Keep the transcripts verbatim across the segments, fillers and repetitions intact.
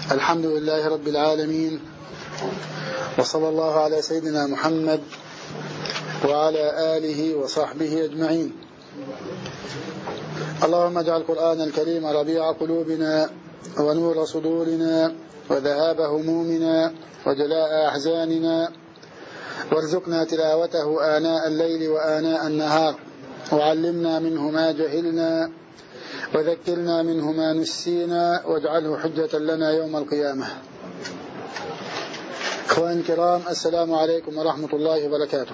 الحمد لله رب العالمين، وصلى الله على سيدنا محمد وعلى آله وصحبه أجمعين. اللهم اجعل القرآن الكريم ربيع قلوبنا ونور صدورنا وذهاب همومنا وجلاء أحزاننا، وارزقنا تلاوته آناء الليل وآناء النهار، وعلمنا منه ما جهلنا وذكرنا منه ما نسينا، واجعله حجة لنا يوم القيامة. إخواني الكرام، السلام عليكم ورحمة الله وبركاته،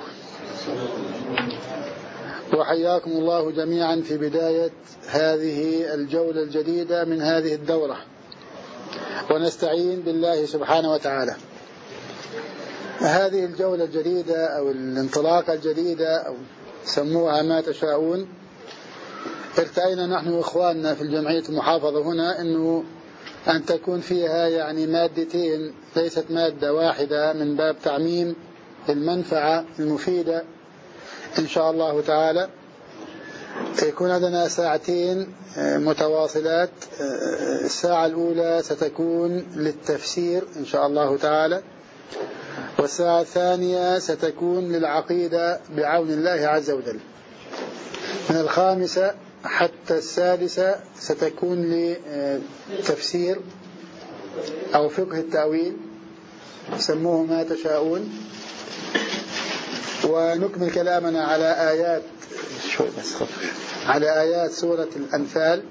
وحياكم الله جميعا في بداية هذه الجولة الجديدة من هذه الدورة، ونستعين بالله سبحانه وتعالى. هذه الجولة الجديدة أو الانطلاقة الجديدة أو سموها ما تشاءون، ارتأينا نحن وإخواننا في الجمعية المحافظة هنا أنه أن تكون فيها يعني مادتين، ليست مادة واحدة، من باب تعميم المنفعة المفيدة إن شاء الله تعالى. يكون عندنا ساعتين متواصلات، الساعة الأولى ستكون للتفسير إن شاء الله تعالى، والساعة الثانية ستكون للعقيدة بعون الله عز وجل. من الخامسة حتى السادسة ستكون لتفسير أو فقه التأويل، سموه ما تشاءون. ونكمل كلامنا على آيات شوي بس على آيات سورة الأنفال،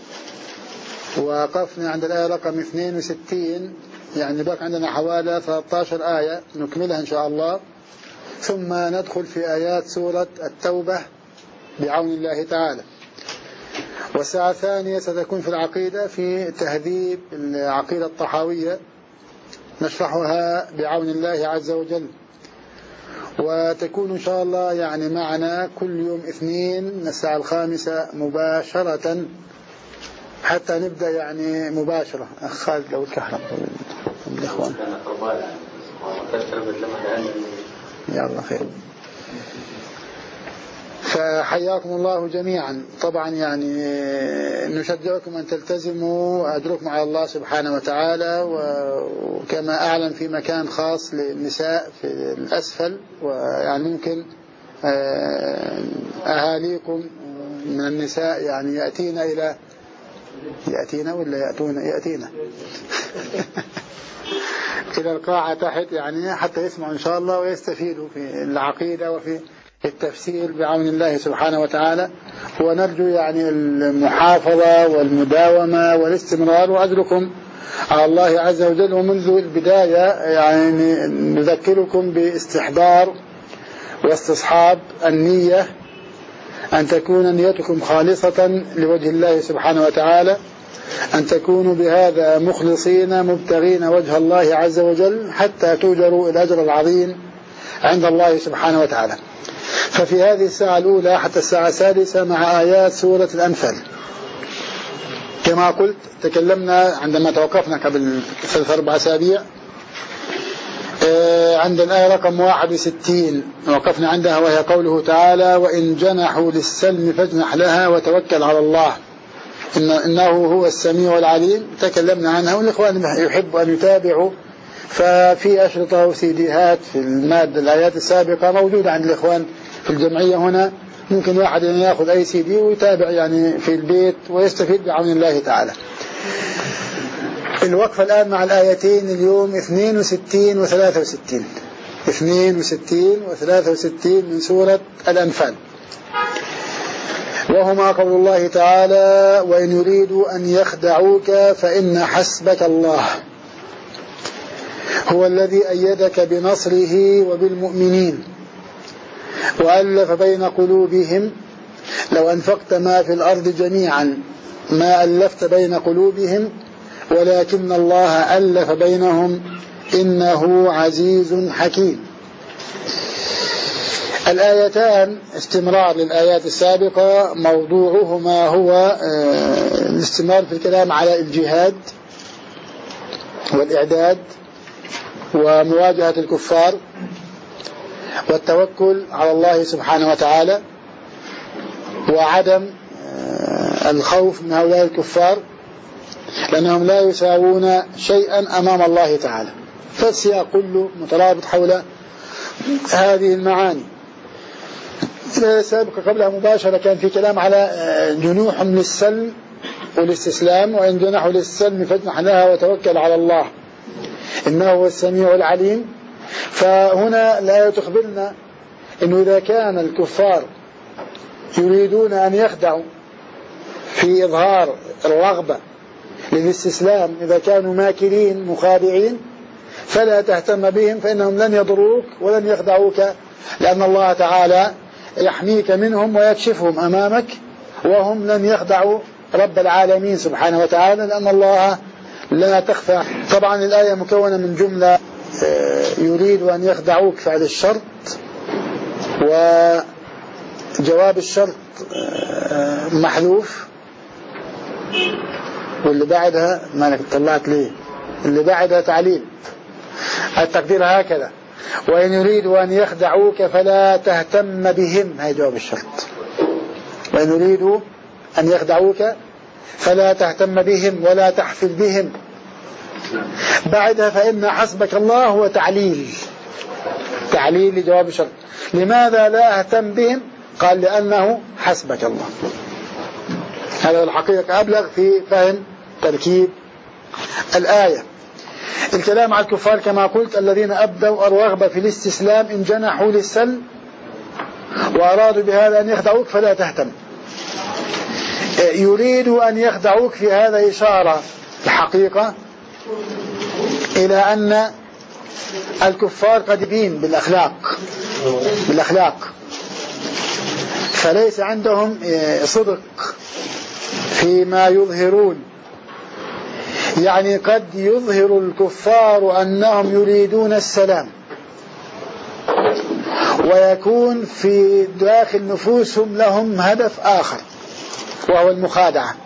وقفنا عند الآية رقم اثنين وستين، يعني بقى عندنا حوالي ثلاثة عشر آية نكملها إن شاء الله، ثم ندخل في آيات سورة التوبة بعون الله تعالى. والساعة الثانية ستكون في العقيدة، في تهذيب العقيدة الطحاوية، نشرحها بعون الله عز وجل، وتكون إن شاء الله يعني معنا كل يوم اثنين من الساعة الخامسة مباشرة حتى نبدأ يعني مباشرة. أخ خالد لو الكهرب الإخوان يلا خير. فحياكم الله جميعا. طبعا يعني نشجعكم أن تلتزموا أجركم على الله سبحانه وتعالى، وكما أعلم في مكان خاص للنساء في الأسفل، ويعني ممكن أهاليكم من النساء يعني يأتينا إلى يأتينا ولا يأتون يأتينا إلى القاعة تحت، يعني حتى يسمعوا إن شاء الله ويستفيدوا في العقيدة وفي التفسير بعون الله سبحانه وتعالى. ونرجو يعني المحافظة والمداومة والاستمرار، وأجركم على الله عز وجل. ومنذ البداية يعني نذكركم باستحضار واستصحاب النية، أن تكون نيتكم خالصة لوجه الله سبحانه وتعالى، أن تكونوا بهذا مخلصين مبتغين وجه الله عز وجل، حتى توجروا الأجر العظيم عند الله سبحانه وتعالى. ففي هذه الساعة الأولى حتى الساعة السادسة مع آيات سورة الأنفال. كما قلت تكلمنا عندما توقفنا قبل ثلاث أربع أسابيع عند الآية رقم واحد وستين، وقفنا عندها، وهي قوله تعالى: وإن جنحوا للسلم فاجنح لها وتوكل على الله إن إنه هو السميع العليم. تكلمنا عنها، والإخوان يحب أن يتابعوا، ففي أشرطة وسيديهات في المادة الآيات السابقة موجودة عند الإخوان في الجمعية هنا، ممكن واحد يعني يأخذ أي سي دي ويتابع يعني في البيت ويستفيد بعون الله تعالى. الوقفة الآن مع الآيتين اليوم اثنين وستين وثلاثة وستين، اثنين وستين وثلاثة وستين من سورة الأنفال، وهما قول الله تعالى: وإن يريدوا أن يخدعوك فإن حسبك الله هو الذي أيدك بنصره وبالمؤمنين وألف بين قلوبهم لو أنفقت ما في الأرض جميعا ما ألفت بين قلوبهم ولكن الله ألف بينهم إنه عزيز حكيم. الآيتان استمرار للآيات السابقة، موضوعهما هو الاستمرار في الكلام على الجهاد والإعداد ومواجهة الكفار والتوكل على الله سبحانه وتعالى، وعدم الخوف من هؤلاء الكفار، لأنهم لا يساوون شيئا أمام الله تعالى. فالسياق كله مترابط حول هذه المعاني. سابقا قبلها مباشرة كان في كلام على جنوح للسلم والاستسلام، وإن جنحوا للسلم فاجنح لها وتوكل على الله إنه هو السميع العليم. فهنا لا تخبرنا إنه إذا كان الكفار يريدون أن يخدعوا في إظهار الرغبة للاستسلام، إذا كانوا ماكرين مخادعين فلا تهتم بهم، فإنهم لن يضروك ولن يخدعوك، لأن الله تعالى يحميك منهم ويكشفهم أمامك، وهم لن يخدعوا رب العالمين سبحانه وتعالى، لأن الله لا تخفى. طبعا الآية مكونة من جملة يريد أن يخدعوك فعل الشرط، وجواب الشرط محذوف، واللي بعدها ما طلعت ليه اللي بعدها تعليل. التقدير هكذا: وإن يريدوا أن يخدعوك فلا تهتم بهم، هي جواب الشرط. وإن يريدوا أن يخدعوك فلا تهتم بهم ولا تحفل بهم. بعدها فإن حسبك الله هو تعليل تعليل لجواب الشرط. لماذا لا أهتم بهم؟ قال لأنه حسبك الله. هذا الحقيقة أبلغ في فهم تركيب الآية. الكلام على الكفار كما قلت: الذين أبدوا الرغبة في الاستسلام إن جنحوا للسلم وأرادوا بهذا أن يخدعوك فلا تهتم. يريد أن يخدعوك في هذا إشارة الحقيقة إلى أن الكفار قديمين بالأخلاق بالأخلاق فليس عندهم صدق فيما يظهرون. يعني قد يظهر الكفار أنهم يريدون السلام، ويكون في داخل نفوسهم لهم هدف آخر وهو المخادعة.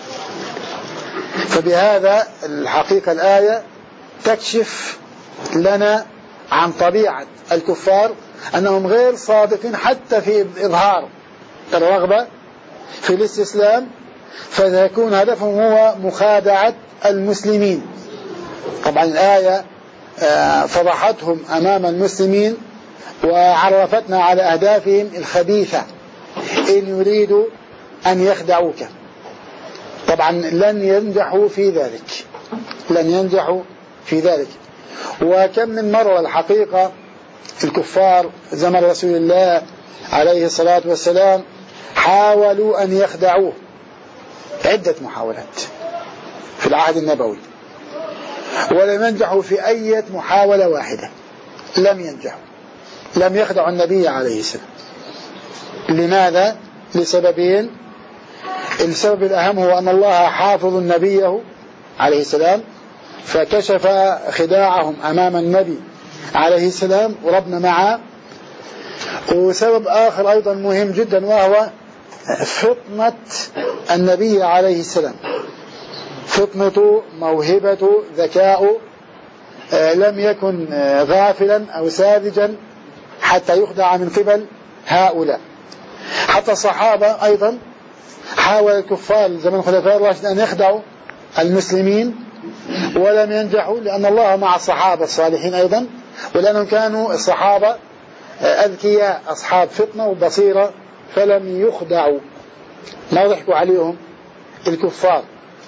فبهذا الحقيقة الآية تكشف لنا عن طبيعة الكفار، أنهم غير صادقين حتى في إظهار الرغبة في الاستسلام، فيكون هدفهم هو مخادعة المسلمين. طبعا الآية فضحتهم أمام المسلمين وعرفتنا على أهدافهم الخبيثة إن يريدوا أن يخدعوك. طبعا لن ينجحوا في ذلك لن ينجحوا في ذلك وكم من مرة الحقيقة الكفار زمن رسول الله عليه الصلاة والسلام حاولوا أن يخدعوه عدة محاولات في العهد النبوي، ولم ينجحوا في أي محاولة واحدة. لم ينجحوا لم يخدعوا النبي عليه السلام. لماذا؟ لسببين. السبب الأهم هو أن الله حافظ نبيه عليه السلام، فكشف خداعهم أمام النبي عليه السلام وربنا معه. وسبب آخر أيضا مهم جدا، وهو فطنة النبي عليه السلام، فطنته، موهبته، ذكاؤه، لم يكن غافلا أو ساذجا حتى يخدع من قبل هؤلاء. حتى الصحابة أيضا حاول الكفار زمن الخلفاء الراشدين أن يخدعوا المسلمين ولم ينجحوا، لأن الله مع الصحابة الصالحين أيضا، ولأنهم كانوا الصحابة أذكياء أصحاب فطنة وبصيرة، فلم يخدعوا، ما ضحكوا عليهم الكفار.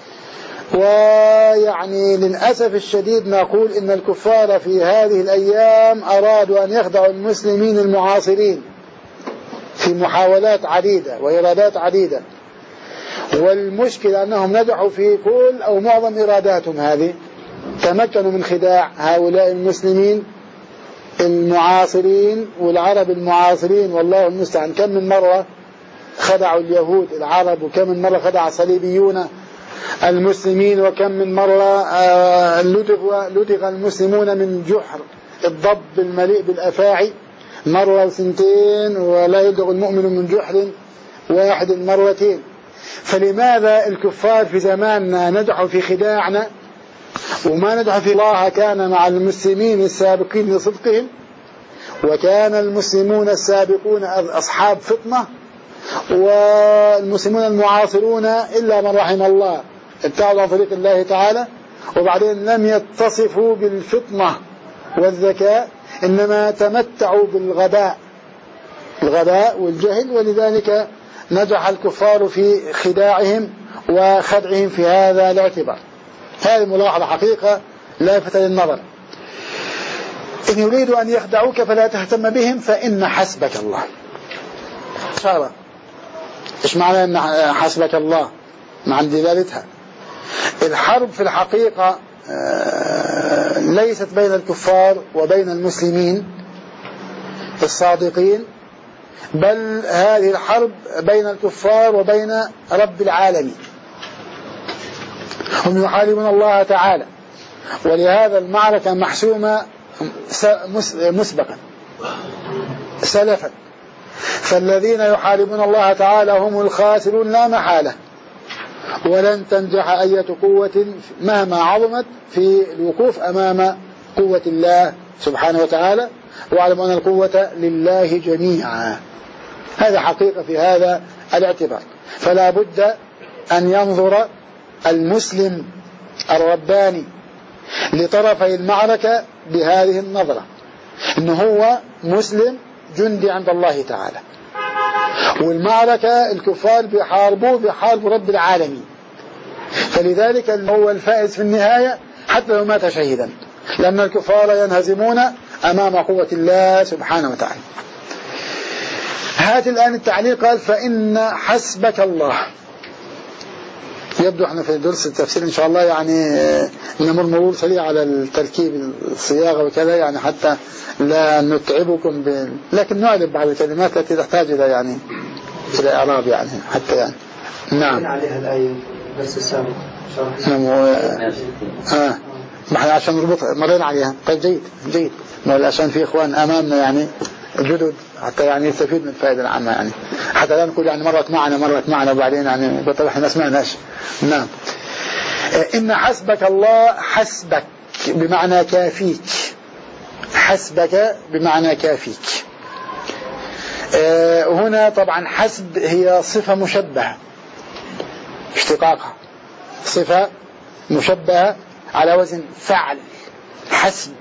ويعني للأسف الشديد نقول إن الكفار في هذه الأيام أرادوا أن يخدعوا المسلمين المعاصرين في محاولات عديدة وإرادات عديدة، والمشكلة أنهم نجحوا في كل أو معظم إراداتهم هذه. تمكنوا من خداع هؤلاء المسلمين المعاصرين والعرب المعاصرين، والله المستعان. كم من مرة خدعوا اليهود العرب، وكم من مرة خدع الصليبيون المسلمين، وكم من مرة لدغ, لدغ المسلمون من جحر الضب المليء بالأفاعي مرة وثنتين، ولا يلدغ المؤمن من جحر واحد مرتين. فلماذا الكفار في زماننا نجحوا في خداعنا وما نجحوا في الله؟ كان مع المسلمين السابقين لصدقهم، وكان المسلمون السابقون أصحاب فطنة، والمسلمون المعاصرون إلا من رحم الله ابتعدوا عن طريق الله تعالى، وبعدين لم يتصفوا بالفطنة والذكاء، إنما تمتعوا بالغباء الغباء والجهل، ولذلك نجح الكفار في خداعهم وخدعهم في هذا الاعتبار. هذه ملاحظة حقيقة لافتة للنظر. إن يريدوا أن يخدعوك فلا تهتم بهم فإن حسبك الله. شارة إيش معنى أن حسبك الله؟ مع دلالتها الحرب في الحقيقة ليست بين الكفار وبين المسلمين الصادقين، بل هذه الحرب بين الكفار وبين رب العالمين. هم يحاربون الله تعالى، ولهذا المعركة محسومة مسبقا سلفا، فالذين يحاربون الله تعالى هم الخاسرون لا محالة، ولن تنجح أية قوة مهما عظمت في الوقوف أمام قوة الله سبحانه وتعالى، واعلم أن القوة لله جميعا. هذا حقيقة في هذا الاعتبار. فلا بد أن ينظر المسلم الرباني لطرفي المعركة بهذه النظرة، إنه هو مسلم جندي عند الله تعالى، والمعركة الكفار بيحاربوه بيحاربوا رب العالمين، فلذلك هو الفائز في النهاية حتى لو مات شهيدا، لأن الكفار ينهزمون أمام قوة الله سبحانه وتعالى. هات الآن التعليق، قال فإن حسبك الله. يبدو احنا في درس التفسير إن شاء الله يعني نمر مرور سريع على التركيب الصياغة وكذا، يعني حتى لا نتعبكم ب... لكن نعلم بعض الكلمات التي تحتاج إلى يعني إلى إعراب يعني حتى يعني. نعم. عليها الآية بس السابق. نعم. آه. ما احنا عشان نربط مرينا عليها. طيب جيد جيد. عشان في إخوان أمامنا يعني جدد حتى يعني يستفيد من الفائدة العامة، يعني حتى لا نقول يعني مرت معنا مرت معنا وبعدين يعني قلت احنا ما سمعناش. نعم. إن حسبك الله، حسبك بمعنى كافيك، حسبك بمعنى كافيك. هنا طبعا حسب هي صفة مشبهة، اشتقاقها صفة مشبهة على وزن فعل، حسب.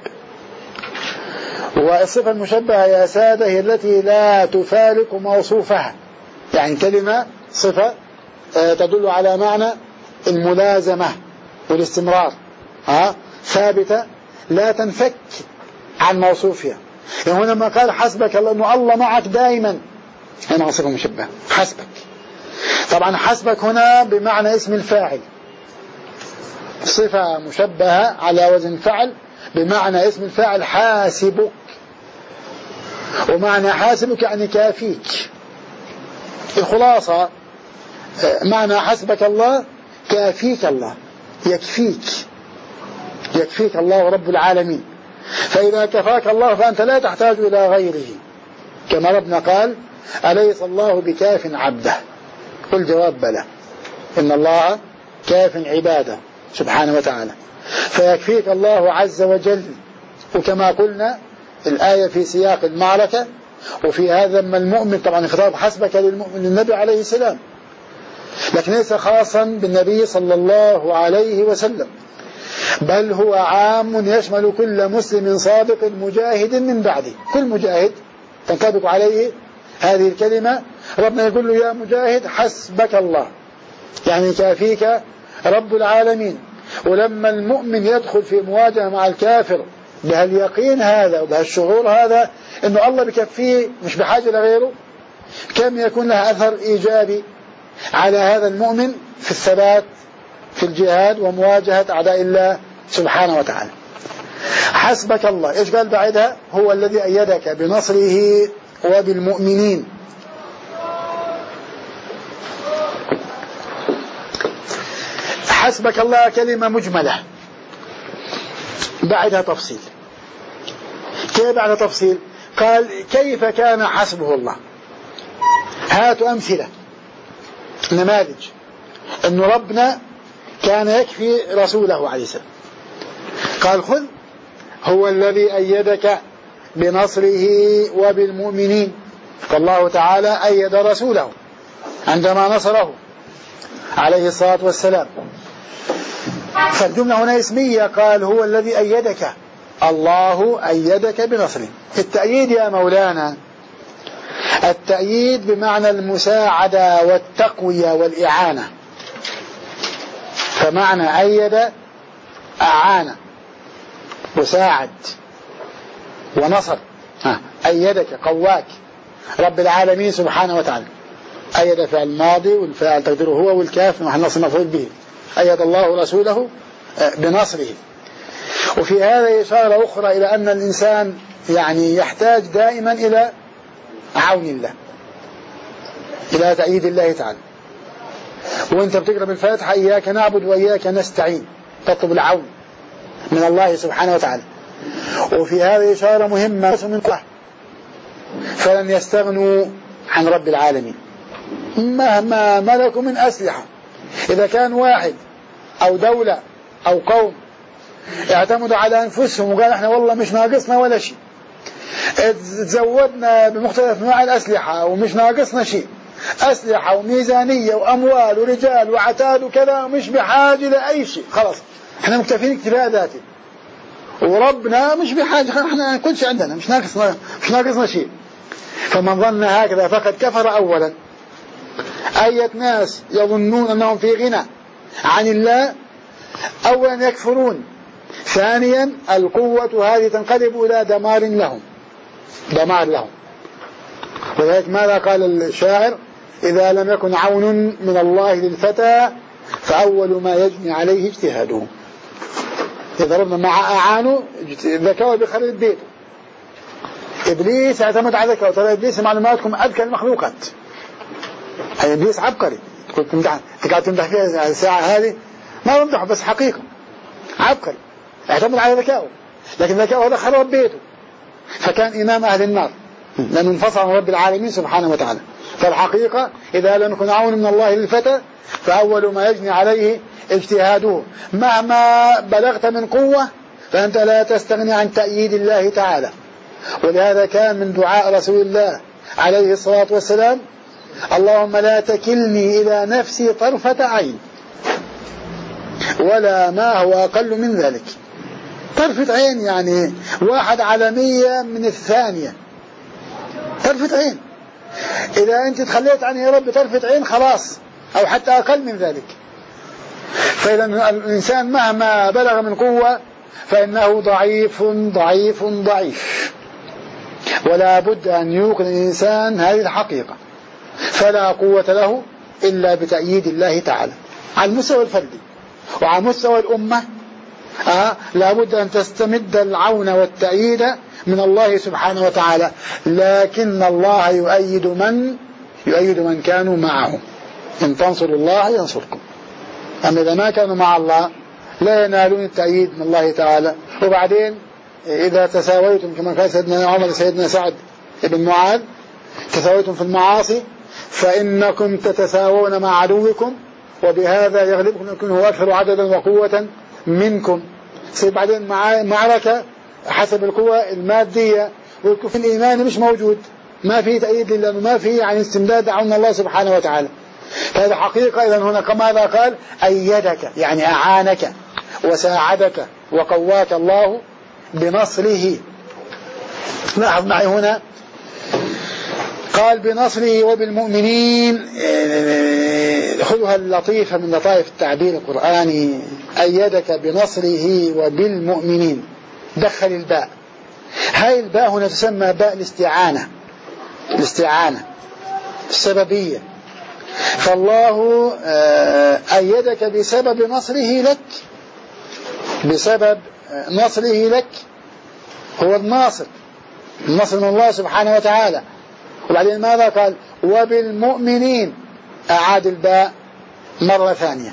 والصفة المشبهة يا سادة هي التي لا تفارق موصوفها، يعني كلمة صفة تدل على معنى الملازمة والاستمرار، ها ثابتة لا تنفك عن موصوفها. يعني هنا ما قال حسبك الله أنه الله معك دائما، هنا صفة مشبهة حسبك. طبعا حسبك هنا بمعنى اسم الفاعل، صفة مشبهة على وزن فعل بمعنى اسم الفاعل حاسبك، ومعنى حاسبك يعني كافيك. الخلاصة معنى حسبك الله كافيك الله، يكفيك يكفيك الله رب العالمين. فإذا كفاك الله فأنت لا تحتاج إلى غيره، كما ربنا قال أليس الله بكاف عبده؟ قل جواب بلى، إن الله كاف عباده سبحانه وتعالى، فيكفيك الله عز وجل. وكما قلنا الآية في سياق المعركة، وفي هذا ما المؤمن طبعا خطاب حسبك للمؤمن للنبي عليه السلام، لكن ليس خاصا بالنبي صلى الله عليه وسلم، بل هو عام يشمل كل مسلم صادق مجاهد من بعده. كل مجاهد تنطبق عليه هذه الكلمة. ربنا يقول له يا مجاهد حسبك الله، يعني كافيك رب العالمين. ولما المؤمن يدخل في مواجهة مع الكافر بهاليقين هذا وبهالشعور هذا انه الله بكفيه مش بحاجة لغيره، كم يكون له أثر إيجابي على هذا المؤمن في الثبات في الجهاد ومواجهة أعداء الله سبحانه وتعالى. حسبك الله، إيش قال بعدها؟ هو الذي أيدك بنصره وبالمؤمنين. حسبك الله كلمة مجملة بعدها تفصيل. كيف بعد تفصيل؟ قال كيف كان حسبه الله. هاتوا أمثلة نماذج أن ربنا كان يكفي رسوله عليه السلام. قال خذ هو الذي أيدك بنصره وبالمؤمنين، فالله تعالى أيد رسوله عندما نصره عليه الصلاة والسلام. فالجملة هنا اسمية. قال هو الذي أيدك، الله أيدك بنصره. التأييد يا مولانا التأييد بمعنى المساعدة والتقوية والإعانة. فمعنى أيد أعان وساعد ونصر. أيدك قواك رب العالمين سبحانه وتعالى. أيد فعل الماضي والفاعل تقديره هو والكاف محل نصر مفعول به. أيد الله رسوله بنصره. وفي هذا إشارة أخرى إلى أن الإنسان يعني يحتاج دائما إلى عون الله، إلى تأييد الله تعالى. وانت بتقرأ بالفاتحة إياك نعبد وإياك نستعين، تطلب العون من الله سبحانه وتعالى. وفي هذه إشارة مهمة من قوة، فلن يستغنوا عن رب العالمين مهما ملكوا من أسلحة. إذا كان واحد أو دولة أو قوم اعتمدوا على أنفسهم وقال احنا والله مش ناقصنا ولا شيء، تزودنا بمختلف أنواع الأسلحة ومش ناقصنا شيء، أسلحة وميزانية وأموال ورجال وعتاد وكذا، مش بحاجة لأي شيء، خلاص احنا مكتفين اكتفاء ذاتي، وربنا مش بحاجة، احنا كل شيء عندنا مش ناقصنا مش ناقصنا شيء. فمن ظن هكذا فقد كفر. أولا أية ناس يظنون أنهم في غنى عن الله، أولا يكفرون. ثانيا القوة هذه تنقلب إلى دمار لهم، دمار لهم. ولذلك ماذا قال الشاعر؟ إذا لم يكن عون من الله للفتى فأول ما يجني عليه اجتهاده. إذا ربنا مع أعانه ذكاء بخرب بيته. إبليس اعتمد على ذكاء. ترى إبليس معلوماتكم أذكى المخلوقات. هي إبليس عبقري. تقعد تمدح فيها الساعة هذه ما بمدحه، بس حقيقة عبقري اعتمد على ذكاءه، لكن ذكاءه هذا خرب بيته، فكان إمام أهل النار لأنه انفصل عن رب العالمين سبحانه وتعالى. فالحقيقة إذا لم يكن عون من الله للفتى فأول ما يجني عليه اجتهاده. مهما بلغت من قوة فأنت لا تستغني عن تأييد الله تعالى. ولهذا كان من دعاء رسول الله عليه الصلاة والسلام اللهم لا تكلني إلى نفسي طرفة عين ولا ما هو أقل من ذلك. طرفة عين يعني واحد على مية من الثانية، طرفة عين. إذا أنت تخليت عني يا رب طرفة عين خلاص، أو حتى أقل من ذلك. فإذا الإنسان مهما بلغ من قوة فإنه ضعيف ضعيف ضعيف، ولا بد أن يوقن الإنسان هذه الحقيقة. فلا قوة له إلا بتأييد الله تعالى على المستوى الفردي. وعلى مستوى الأمة آه لا بد أن تستمد العون والتأييد من الله سبحانه وتعالى. لكن الله يؤيد من يؤيد من كانوا معه. إن تنصروا الله ينصركم. أما إذا ما كانوا مع الله لا ينالون التأييد من الله تعالى. وبعدين إذا تساويتم كما قال سيدنا عمر سيدنا سعد بن معاذ تساويتم في المعاصي فإنكم تتساوون مع عدوكم وبهذا يغلبكم يكون هو أكثر عددا وقوة منكم. سيب بعدين معركة حسب القوة المادية، والكفر الإيماني مش موجود، ما في تأييد لأنه ما في يعني استمداد عون الله سبحانه وتعالى. هذا حقيقة. إذن هنا ماذا قال؟ أيدك يعني أعانك وساعدك وقواك الله بنصره. لاحظ معي هنا قال بنصره وبالمؤمنين. خذها اللطيفة من لطائف التعبير القرآني. أيدك بنصره وبالمؤمنين، دخل الباء. هاي الباء هنا تسمى باء الاستعانة، الاستعانة السببية. فالله أيدك بسبب نصره لك، بسبب نصره لك. هو الناصر، النصر من الله سبحانه وتعالى. وبعدين ماذا قال؟ وبالمؤمنين. أعاد الباء مرة ثانية.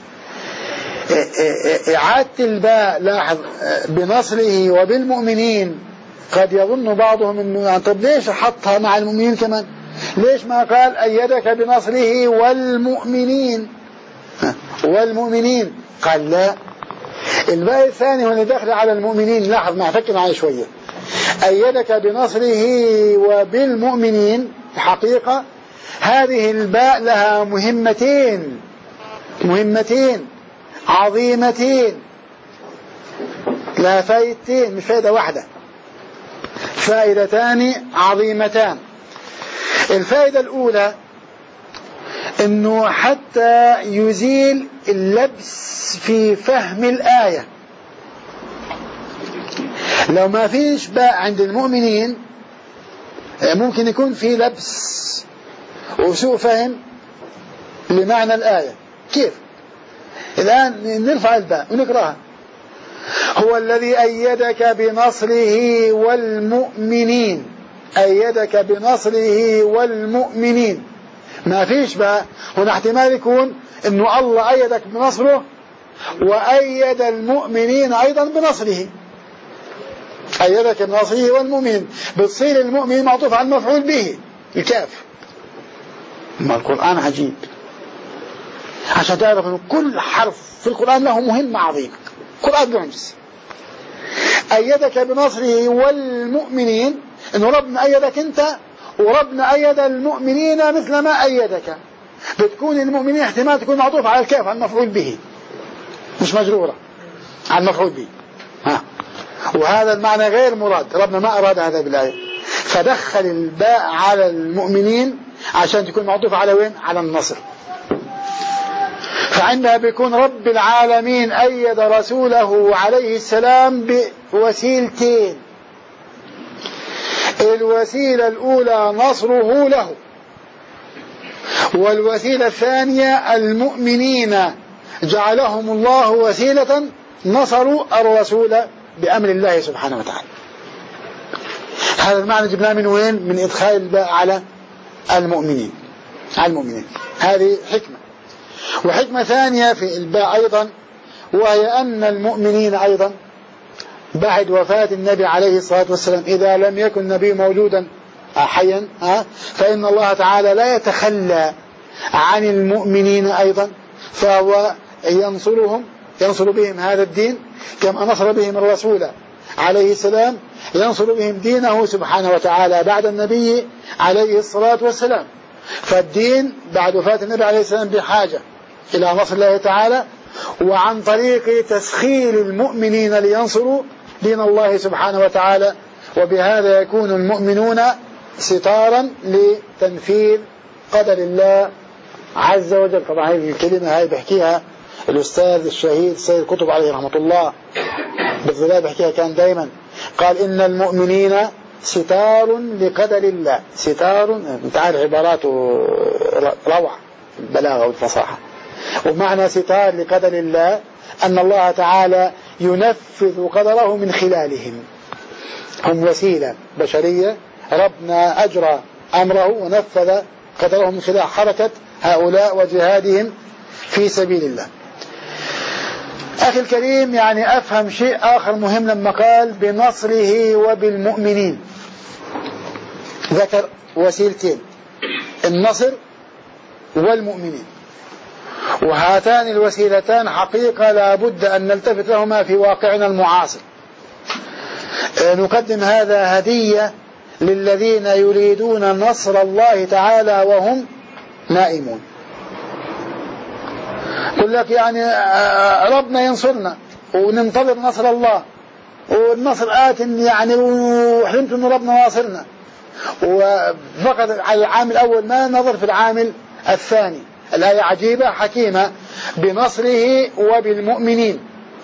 إعادة الباء لاحظ بنصره وبالمؤمنين. قد يظن بعضهم أنه طب ليش حطها مع المؤمنين كمان؟ ليش ما قال أيدك بنصره والمؤمنين والمؤمنين؟ قال لا، الباء الثاني هنا داخل على المؤمنين. لاحظ مع فكر معي شوية. أيدك بنصره وبالمؤمنين. الحقيقة هذه الباء لها مهمتين، مهمتين عظيمتين لها فائدتين مش فائدة واحدة، فائدتان عظيمتان. الفائدة الأولى أنه حتى يزيل اللبس في فهم الآية. لو ما فيش باء عند المؤمنين ممكن يكون في لبس وسوء فهم لمعنى الآية. كيف؟ الآن نرفع الباء ونقرأها: هو الذي أيدك بنصره والمؤمنين. أيدك بنصره والمؤمنين، ما فيش بقى هنا احتمال يكون إنه الله أيدك بنصره وأيد المؤمنين أيضا بنصره. أيدك بنصره والمؤمنين بتصير المؤمن معطوف على المفعول به الكاف. ما القرآن عجيب عشان تعرف أن كل حرف في القرآن له مهمة عظيمة. القرآن معجز. أيدك بنصره والمؤمنين، إنه ربنا أيدك أنت وربنا أيد المؤمنين مثل ما أيدك. بتكون المؤمنين احتمال تكون معطوف على الكاف على المفعول به مش مجرورة على المفعول به. ها. وهذا المعنى غير مراد، ربنا ما أراد هذا بالآية، فدخل الباء على المؤمنين عشان تكون معطوف على وين؟ على النصر. فعندها بيكون رب العالمين أيد رسوله عليه السلام بوسيلتين. الوسيلة الأولى نصره له، والوسيلة الثانية المؤمنين جعلهم الله وسيلة نصروا الرسول بأمر الله سبحانه وتعالى. هذا المعنى جبناه من وين؟ من إدخال الباء على المؤمنين على المؤمنين. هذه حكمة. وحكمة ثانية في الباء أيضا، وهي أن المؤمنين أيضا بعد وفاة النبي عليه الصلاة والسلام إذا لم يكن النبي موجودا حيا فإن الله تعالى لا يتخلى عن المؤمنين أيضا، فهو ينصرهم ينصر بهم هذا الدين كما نصر بهم الرسول عليه السلام، ينصر بهم دينه سبحانه وتعالى بعد النبي عليه الصلاة والسلام. فالدين بعد وفاة النبي عليه السلام بحاجة إلى نصر الله تعالى، وعن طريق تسخير المؤمنين لينصروا دين الله سبحانه وتعالى. وبهذا يكون المؤمنون ستارا لتنفيذ قدر الله عز وجل. طبعا هذه الكلمة هاي بحكيها الأستاذ الشهيد سيد قطب عليه رحمة الله بالظلال، بحكيها كان دائما قال إن المؤمنين ستار لقدر الله. ستار انت عارف عباراته روعة البلاغة والفصاحة. ومعنى ستار لقدر الله أن الله تعالى ينفذ قدره من خلالهم. هم وسيلة بشرية ربنا أجرى أمره ونفذ قدره من خلال حركة هؤلاء وجهادهم في سبيل الله. أخي الكريم، يعني أفهم شيء آخر مهم لما قال بنصره وبالمؤمنين. ذكر وسيلتين: النصر والمؤمنين. وهاتان الوسيلتان حقيقة لا بد أن نلتفت لهما في واقعنا المعاصر. نقدم هذا هدية للذين يريدون نصر الله تعالى وهم نائمون. يقول لك يعني ربنا ينصرنا وننتظر نصر الله، والنصر آت يعني وحلمت أن ربنا واصرنا، وفقط على العام الأول ما نظر في العامل الثاني. الآية عجيبة حكيمة: بنصره وبالمؤمنين.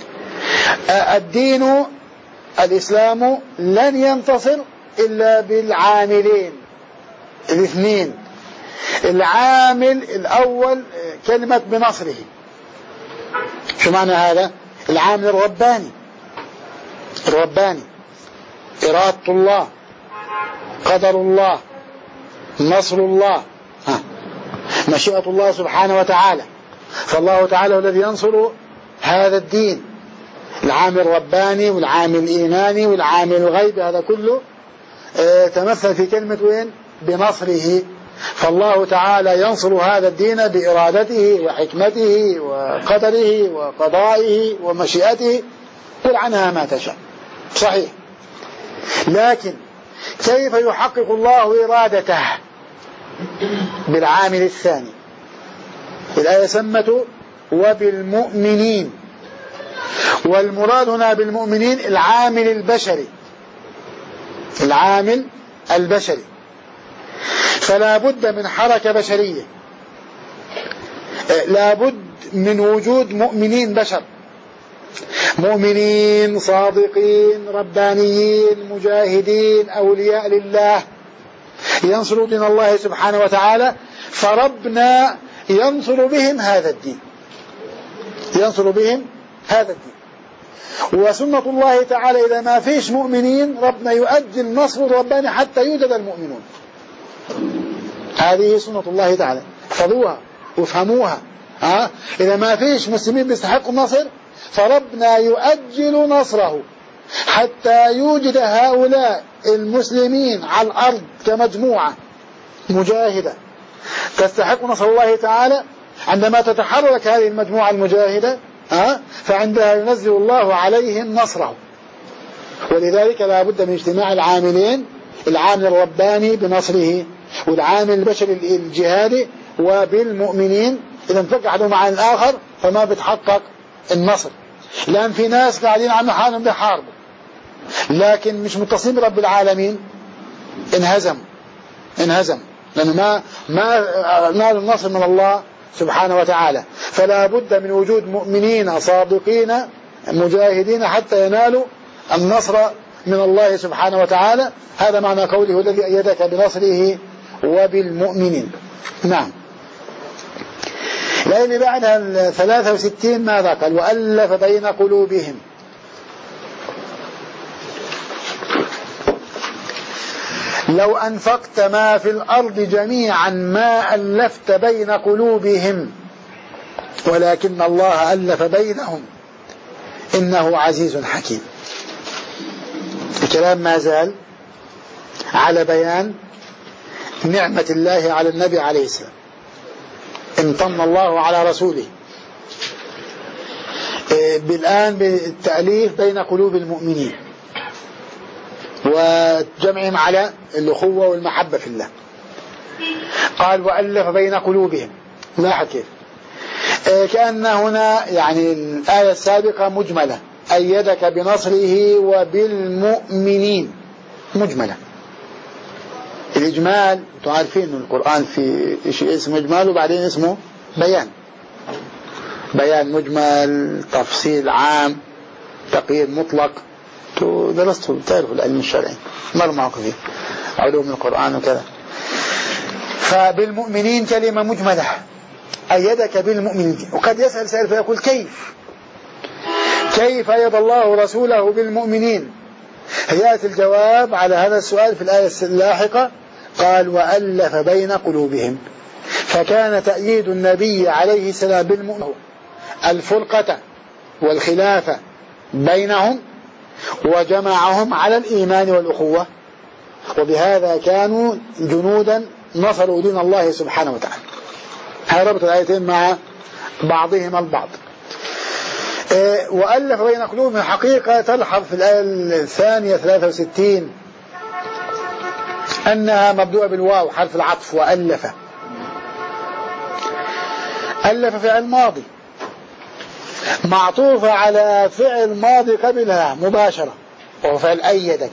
الدين الإسلام لن ينتصر إلا بالعاملين الاثنين. العامل الأول كلمة بنصره. شو معنى هذا؟ العامل الرباني الرباني إرادة الله، قدر الله، نصر الله، ها. مشيئة الله سبحانه وتعالى. فالله تعالى هو الذي ينصر هذا الدين. العامل الرباني والعامل الإيماني والعامل الغيبي هذا كله اه تمثل في كلمة وين؟ بنصره. فالله تعالى ينصر هذا الدين بإرادته وحكمته وقدره وقضائه ومشيئته، قل عنها ما تشاء. صحيح، لكن كيف يحقق الله إرادته؟ بالعامل الثاني. الآية سمته وبالمؤمنين. والمراد هنا بالمؤمنين العامل البشري، العامل البشري، فلا بد من حركة بشرية، لا بد من وجود مؤمنين بشر، مؤمنين صادقين ربانيين مجاهدين أولياء لله ينصروا دين الله سبحانه وتعالى، فربنا ينصر بهم هذا الدين، ينصر بهم هذا الدين. وسنة الله تعالى إذا ما فيش مؤمنين ربنا يؤجل نصر الرباني حتى يوجد المؤمنون. هذه سنة الله تعالى، احفظوها وافهموها. ها؟ إذا ما فيش مسلمين بيستحقوا النصر فربنا يؤجل نصره حتى يوجد هؤلاء المسلمين على الأرض كمجموعة مجاهدة تستحق نصر الله تعالى. عندما تتحرك هذه المجموعة المجاهدة ها فعندها ينزل الله عليهم نصره. ولذلك لا بد من اجتماع العاملين، العامل الرباني بنصره والعامل البشري الجهادي وبالمؤمنين. إذا انفك أحدهم عن الآخر فما بتحقق النصر، لأن في ناس قاعدين عم حالهم بحارب لكن مش متصلين برب العالمين انهزم انهزم لأنه ما ما نالوا النصر من الله سبحانه وتعالى. فلا بد من وجود مؤمنين صادقين مجاهدين حتى ينالوا النصر من الله سبحانه وتعالى. هذا معنى قوله الذي أيدك بنصره وبالمؤمنين. نعم. الآية اللي بعدها الثلاثة وستين ماذا قال؟ وألف بين قلوبهم. لو أنفقت ما في الأرض جميعا ما ألفت بين قلوبهم ولكن الله ألف بينهم إنه عزيز حكيم. الكلام ما زال على بيان نعمة الله على النبي عليه السلام. امتن الله على رسوله بالآن بالتأليف بين قلوب المؤمنين وجمعهم على الأخوة والمحبة في الله. قال وألف بين قلوبهم. لاحظ كيف كأن هنا يعني الآية السابقة مجملة، أيدك بنصره وبالمؤمنين مجملة. الإجمال تعرفين أن القرآن في شيء اسمه إجمال وبعدين اسمه بيان، بيان مجمل، تفصيل عام، تقييد مطلق. درستوا تعرفوا العلم الشرعي مر معكم فيه علوم القرآن وكذا. فبالمؤمنين كلمة مجملة، أيدك بالمؤمنين. وقد يسأل سائل فيقول كيف كيف أيد الله رسوله بالمؤمنين؟ يأتي الجواب على هذا السؤال في الآية اللاحقة. قال وألف بين قلوبهم، فكان تأييد النبي عليه السلام بالمؤمنين الفرقة والخلافة بينهم وجمعهم على الإيمان والأخوة، وبهذا كانوا جنودا نصروا دين الله سبحانه وتعالى. هذا ربط الآيتين مع بعضهما البعض. إيه وألف بين قلوبهم حقيقة تلحظ في الآية الثانية ثلاثة وستين أنها مبدوءة بالواو حرف العطف. وألف ألف فعل ماضي معطوفة على فعل ماضي قبلها مباشرة وهو فعل أيدك،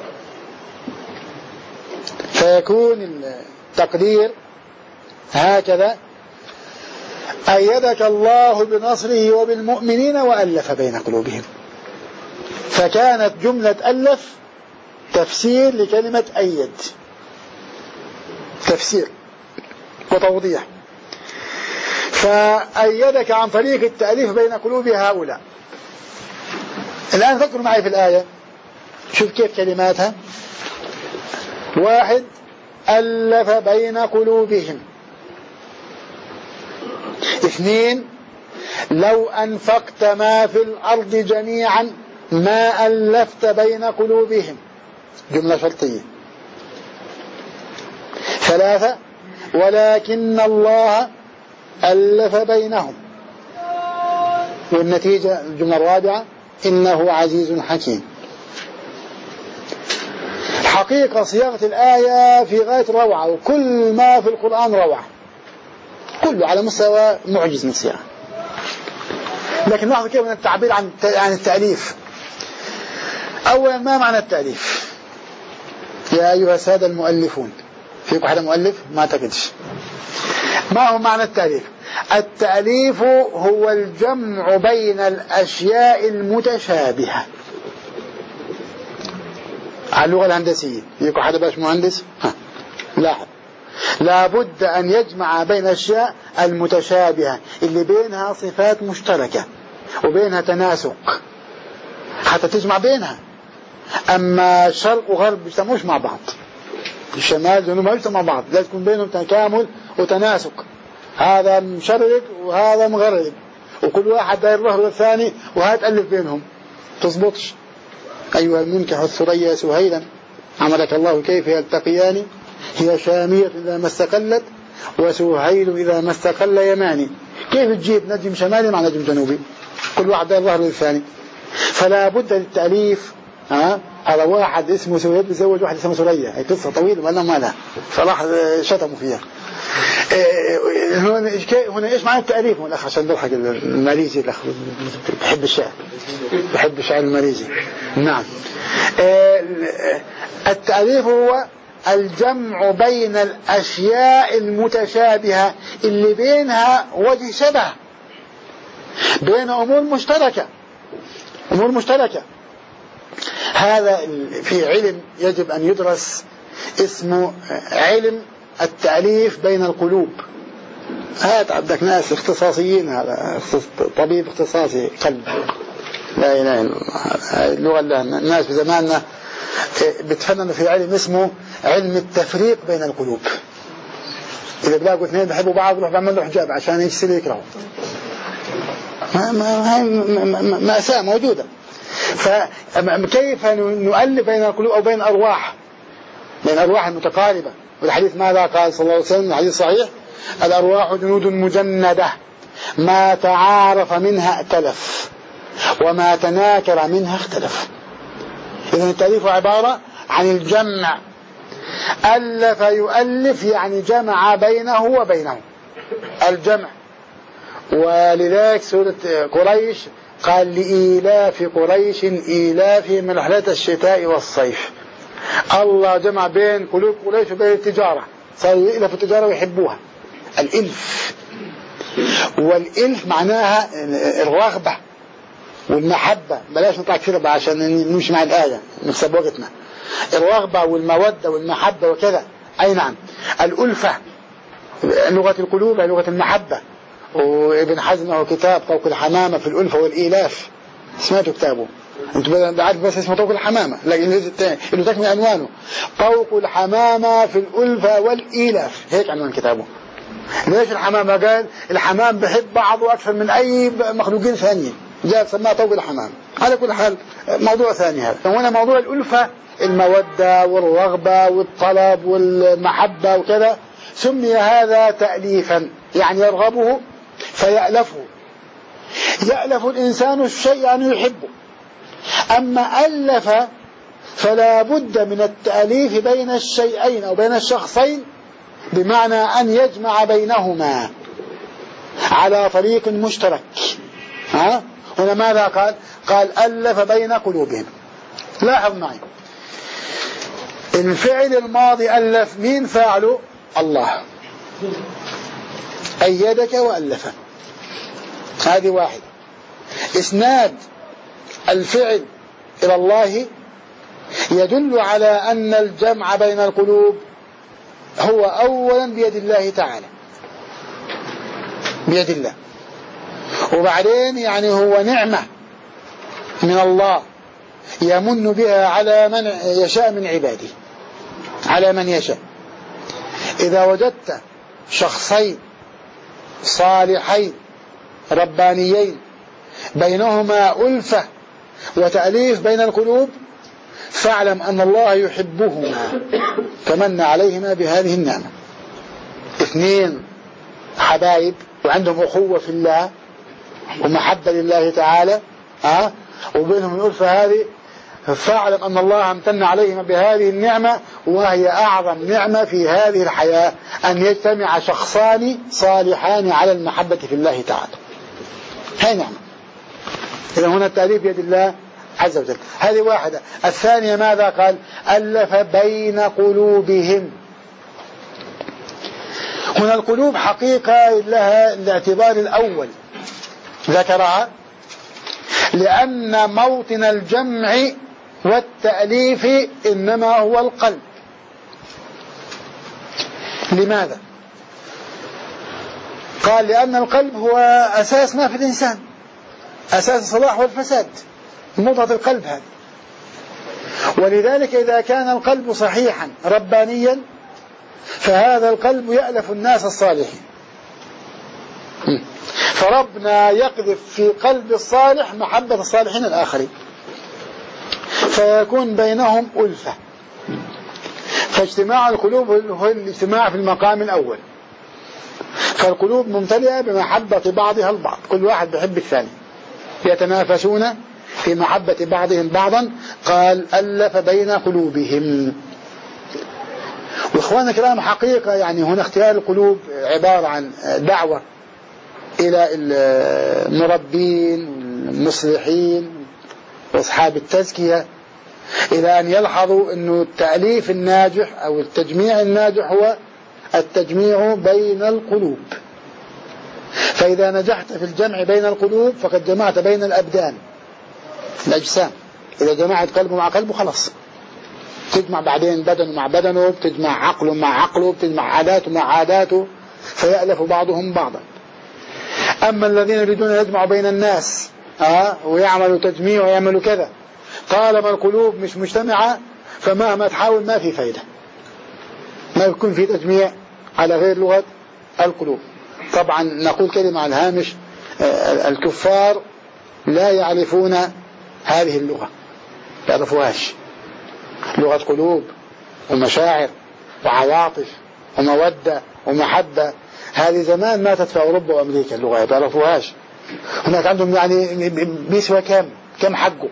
فيكون التقدير هكذا: أيدك الله بنصره وبالمؤمنين وألف بين قلوبهم. فكانت جملة ألف تفسير لكلمة أيد، تفسير وتوضيح. فأيدك عن طريق التأليف بين قلوب هؤلاء. الآن فكروا معي في الآية، شوف كيف كلماتها. واحد: ألف بين قلوبهم. اثنين: لو أنفقت ما في الأرض جميعا ما ألفت بين قلوبهم، جملة شرطية. ثلاثة: ولكن الله ألف بينهم. والنتيجة الجملة الرابعة: إنه عزيز حكيم. حقيقة صياغة الآية في غاية الروعة، وكل ما في القرآن روعة، كله على مستوى معجز من صياغة. لكن لاحظوا كيف من التعبير عن عن التأليف. أولا ما معنى التأليف؟ يا أيها السادة المؤلفون، فيكم حدا مؤلف؟ ما أعتقدش. ما هو معنى التأليف؟ التأليف هو الجمع بين الأشياء المتشابهة على اللغة الهندسية. فيكم حدا باش مهندس؟ ها. لاحظ، لابد أن يجمع بين الأشياء المتشابهة اللي بينها صفات مشتركة وبينها تناسق حتى تجمع بينها. أما شرق وغرب بيجتمعوش مع بعض، الشمال جنوب ما بيجتمعوا مع بعض، لازم يكون بينهم تكامل وتناسق. هذا مشرق وهذا مغرب وكل واحد داير ظهره للثاني وهتألف بينهم تظبطش. أيها المنكح الثريا سهيلا عملك الله كيف يلتقيان، هي شامية إذا ما استقلت وسهيل إذا ما استقل يماني. كيف تجيب نجم شمالي مع نجم جنوبي؟ كل واحد داير ظهره للثاني. فلا بد للتأليف. ها هذا واحد اسمه سهيل بيزوج واحد اسمه ثريا، هي قصة طويلة ولا ما لها، صلاح شتموا فيها. هنا هنا ايش معنى التأليف؟ هو الاخ عشان بضحك الماليزي، الاخ بحب الشعر، بحب الشعر الماليزي. نعم، التأليف هو الجمع بين الاشياء المتشابهة اللي بينها وجه شبه، بين امور مشتركة، امور مشتركة. هذا في علم يجب ان يدرس اسمه علم التأليف بين القلوب. هات عندك ناس اختصاصيين، هذا طبيب اختصاصي قلب، لا اله الا الله. اللغه اللي الناس في زماننا بتفننوا في علم اسمه علم التفريق بين القلوب. اذا بلاقوا اثنين بيحبوا بعض يروح بيعمل له حجاب عشان يفصل يكرهوا. ما ما هاي مأساة موجوده. فكيف نؤلف بين القلوب او بين ارواح، بين ارواح متقاربه؟ والحديث ماذا قال صلى الله عليه وسلم؟ الحديث صحيح: الأرواح جنود مجندة ما تعارف منها ائتلف وما تناكر منها اختلف. إذن التأليف عبارة عن الجمع. ألف يؤلف يعني جمع بينه وبينه، الجمع. ولذلك سورة قريش قال: لإيلاف قريش إيلافهم رحلة الشتاء والصيف. الله جمع بين قلوب قريش وبين التجارة، صاروا يألفوا التجارة ويحبوها. الإلف، والإلف معناها الرغبة والمحبة. بلاش نطلع كثير بقى عشان نمشي مع الآية نكسب وقتنا. الرغبة والمودة والمحبة وكذا. أي نعم، الألفة لغة القلوب، لغة المحبة. وابن حزم له كتاب طوق الحمامة في الألفة والإيلاف، سمعتوا كتابه؟ انتوا بعد بس اسمه طوق الحمامة، لكن الجزء الثاني اللي تكمل عنوانه طوق الحمامة في الألفة والإيلاف، هيك عنوان كتابه. ليش الحمامة؟ قال الحمام بحب بعضه أكثر من أي مخلوقين ثانيين، جاء سماه طوق الحمام. على كل حال موضوع ثاني هذا. هنا موضوع الألفة، المودة والرغبة والطلب والمحبة وكذا، سمي هذا تأليفا، يعني يرغبه فيألفه. يألف الإنسان الشيء يعني يحبه. أما ألف فلا بد من التأليف بين الشيئين أو بين الشخصين، بمعنى أن يجمع بينهما على طريق مشترك. ها؟ هنا ماذا قال؟ قال ألف بين قلوبهم. لاحظ معي الفعل الماضي ألف، مين فاعله؟ الله. أيدك وألف، هذه واحد. إسناد الفعل إلى الله يدل على أن الجمع بين القلوب هو أولا بيد الله تعالى، بيد الله. وبعدين يعني هو نعمة من الله يمن بها على من يشاء من عباده، على من يشاء. إذا وجدت شخصين صالحين ربانيين بينهما ألفة وتأليف بين القلوب، فاعلم أن الله يحبهما فمن عليهما بهذه النعمة. اثنين حبايب وعندهم أخوة في الله ومحبة لله تعالى، ها، وبينهم الألفة هذه، فاعلم أن الله امتن عليهما بهذه النعمة، وهي أعظم نعمة في هذه الحياة، أن يجتمع شخصان صالحان على المحبة في الله تعالى. هاي نعمة. إذا هنا التأليف بيد الله عز وجل. هذه واحدة. الثانية ماذا قال؟ ألف بين قلوبهم. هنا القلوب حقيقة لها الاعتبار الأول ذكرها، لأن موطن الجمع والتأليف إنما هو القلب. لماذا؟ قال لأن القلب هو أساس ما في الإنسان، أساس الصلاح والفساد، نقطة القلب هذه. ولذلك إذا كان القلب صحيحا ربانيا فهذا القلب يألف الناس الصالحين، فربنا يقذف في قلب الصالح محبة الصالحين الآخرين فيكون بينهم ألفة. فاجتماع القلوب هو الاجتماع في المقام الأول، فالقلوب ممتلئة بمحبة بعضها البعض، كل واحد بيحب الثاني، يتنافسون في محبة بعضهم بعضا. قال ألف بين قلوبهم. وإخوانا الكرام حقيقة يعني هنا اختيار القلوب عبارة عن دعوة إلى المربين والمصلحين وأصحاب التزكية إلى أن يلحظوا أن التأليف الناجح أو التجميع الناجح هو التجميع بين القلوب. فإذا نجحت في الجمع بين القلوب فقد جمعت بين الأبدان الأجسام. إذا جمعت قلبه مع قلبه خلاص، تجمع بعدين بدنه مع بدنه، بتجمع عقله مع عقله، بتجمع عاداته مع عاداته، فيألف بعضهم بعضا. أما الذين يريدون أن يجمعوا بين الناس آه ويعملوا تجميع ويعملوا كذا، طالما القلوب مش مجتمعة فمهما تحاول ما في فايدة، ما يكون في تجميع على غير لغة القلوب. طبعا نقول كلمة على الهامش، الكفار لا يعرفون هذه اللغة، يعرفوهاش، لغة قلوب ومشاعر وعواطف ومودة ومحبة. هذه زمان ماتت في أوروبا وأمريكا اللغة، ما يعرفوهاش. هناك عندهم يعني بيسوى كم كم حقه،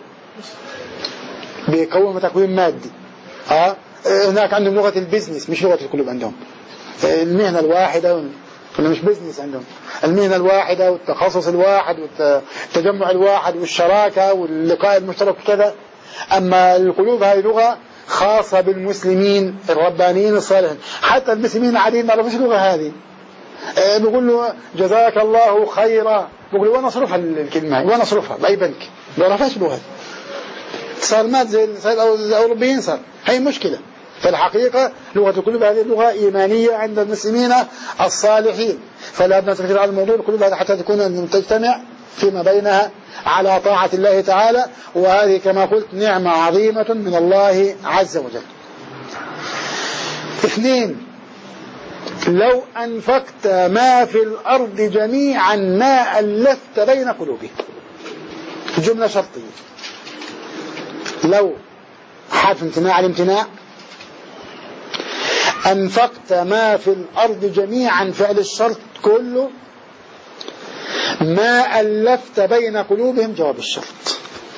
بيقوم تقويم مادي. ها هناك عندهم لغة البزنس مش لغة القلوب عندهم. المهنة الواحدة ولا مش بزنس عندهم، المهنة الواحدة والتخصص الواحد والتجمع الواحد والشراكة واللقاء المشترك كذا. أما القلوب هذه لغة خاصة بالمسلمين الربانيين الصالحين. حتى المسلمين العاديين ما يعرفوش اللغة هذه. أه بيقول له جزاك الله خيرا، بيقول له وين أصرفها الكلمة هاي، وين أصرفها بأي بنك، ما يعرفهاش اللغة. صار مات زي الأوروبيين صار، هي مشكلة. فالحقيقة لغة القلوب هذه لغة إيمانية عند المسلمين الصالحين، فلا نتركز على الموضوع القلوب هذا حتى تكون تجتمع فيما بينها على طاعة الله تعالى. وهذه كما قلت نعمة عظيمة من الله عز وجل. اثنين، لو أنفقت ما في الأرض جميعا ما ألفت بين قلوبهم. جملة شرطية، لو حرف امتناع الامتناع. أنفقت ما في الأرض جميعا فعل الشرط كله، ما ألفت بين قلوبهم جواب الشرط.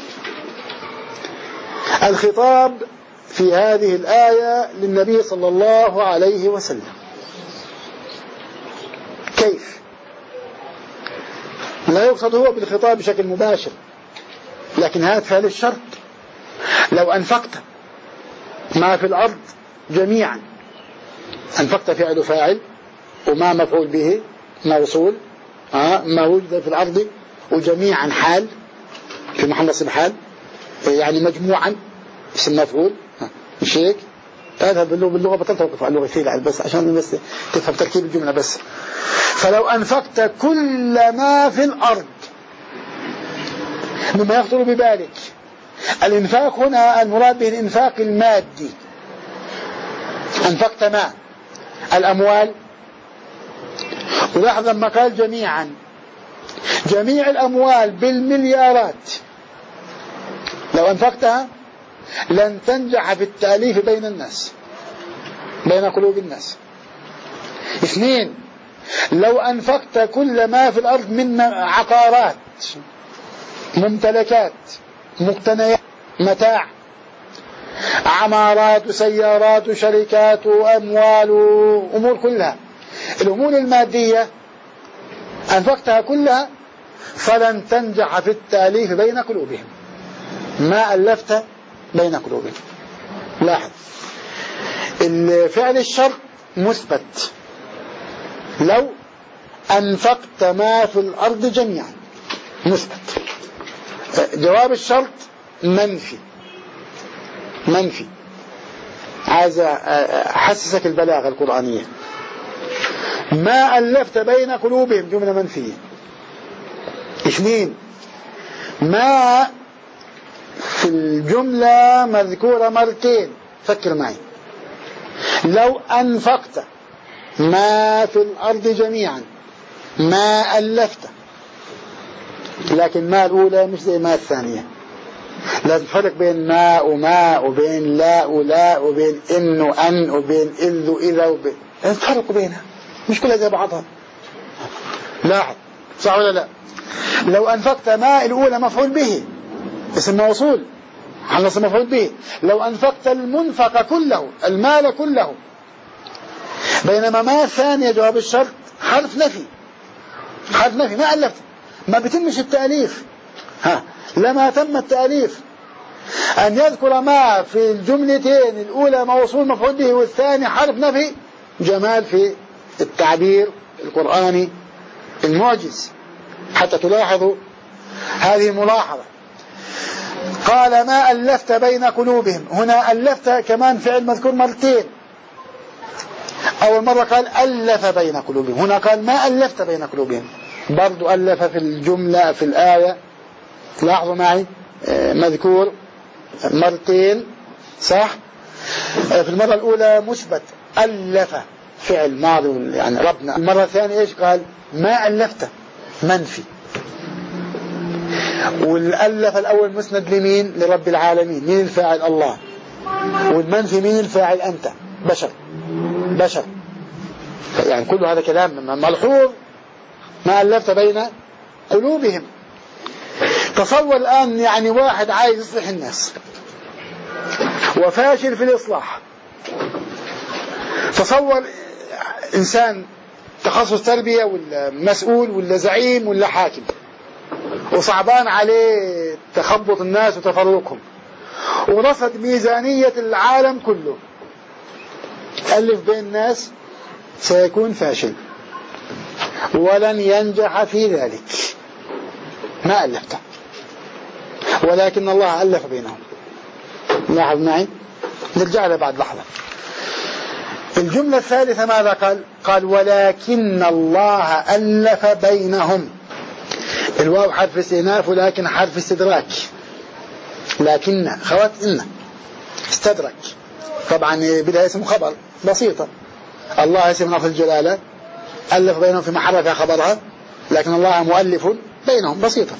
الخطاب في هذه الآية للنبي صلى الله عليه وسلم. كيف؟ لا يقصد هو بالخطاب بشكل مباشر، لكن هذا فعل الشرط. لو أنفقت ما في الأرض جميعا، أنفقت فعل فاعل وما مفعول به موصول، آه ما وجد في الأرض، وجميعا حال في محل نصب حال، يعني مجموعا اسم مفعول. مش هيك؟ تذهب باللغة بطلت توقف على اللغة فيه بس عشان بس تفهم تركيب الجملة بس. فلو أنفقت كل ما في الأرض مما يخطر ببالك. الإنفاق هنا المراد به الإنفاق المادي. أنفقت ما الأموال، ولاحظ لما قال جميعا، جميع الأموال بالمليارات لو أنفقتها لن تنجح في التأليف بين الناس، بين قلوب الناس. اثنين، لو أنفقت كل ما في الأرض من عقارات، ممتلكات، مقتنيات، متاع، عمارات وسيارات وشركات وأموال وأمور كلها، الأمور المادية أنفقتها كلها فلن تنجح في التأليف بين قلوبهم. ما ألفت بين قلوبهم. لاحظ الفعل الشرط مثبت، لو أنفقت ما في الأرض جميعا مثبت. جواب الشرط منفي منفي. عايز أحسسك البلاغة القرآنية. ما ألفت بين قلوبهم جملة منفية. اثنين، ما في الجملة مذكورة مرتين، فكر معي. لو أنفقت ما في الأرض جميعا ما ألفت، لكن ما الأولى مش زي ما الثانية. لازم تفرق بين ما وما وبين لا ولا وبين إن وأن وبين إذ وإذا وبين، تفرق بينها، مش كلها زي بعضها. لاحظ صح ولا لا؟ لو أنفقت ما الأولى مفعول به اسم موصول على اسم مفعول به. لو أنفقت المنفق كله المال كله، بينما ما الثانية جواب الشرط حرف نفي حرف نفي ما ألفت، ما بتمش التأليف. ها لما تم التأليف أن يذكر ما في الجملتين الأولى موصول مفعول به والثاني حرف نفي، جمال في التعبير القرآني المعجز. حتى تلاحظوا هذه الملاحظة. قال ما ألفت بين قلوبهم، هنا ألفت كمان فعل مذكور مرتين. أول مرة قال ألف بين قلوبهم، هنا قال ما ألفت بين قلوبهم. برضو ألف في الجملة في الآية، لاحظوا معي مذكور مرتين صح. في المرة الأولى مثبت ألف فعل ماضي يعني ربنا. المرة الثانية إيش قال؟ ما ألفت منفي. والألف الأول مسند لمين؟ لرب العالمين. مين الفاعل؟ الله. والمنفي مين الفاعل؟ أنت بشر بشر. يعني كل هذا كلام ملحوظ. ما ألفت بين قلوبهم. تصور الآن يعني واحد عايز يصلح الناس وفاشل في الإصلاح. تصور إنسان تخصص تربية ولا مسؤول ولا زعيم ولا حاكم، وصعبان عليه تخبط الناس وتفرقهم، ورصد ميزانية العالم كله، ألف بين الناس، سيكون فاشل ولن ينجح في ذلك. ما ألفته، ولكن الله ألف بينهم. لاحظ معي، نرجع له بعد لحظة. الجملة الثالثة ماذا قال؟ قال ولكن الله ألف بينهم. الواو حرف استئناف ولكن حرف استدراك. لكن خوات إن استدرك، طبعا بدها اسم خبر بسيطة. الله اسم لفظ الجلالة، ألف بينهم في محل رفع خبرها، لكن الله مؤلف بينهم بسيطة.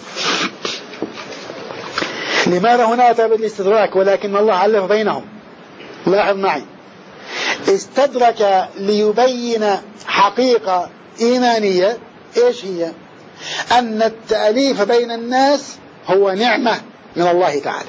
لماذا هنا أتى بالاستدراك ولكن الله ألف بينهم؟ لاحظ معي، استدرك ليبين حقيقة إيمانية. إيش هي؟ أن التأليف بين الناس هو نعمة من الله تعالى،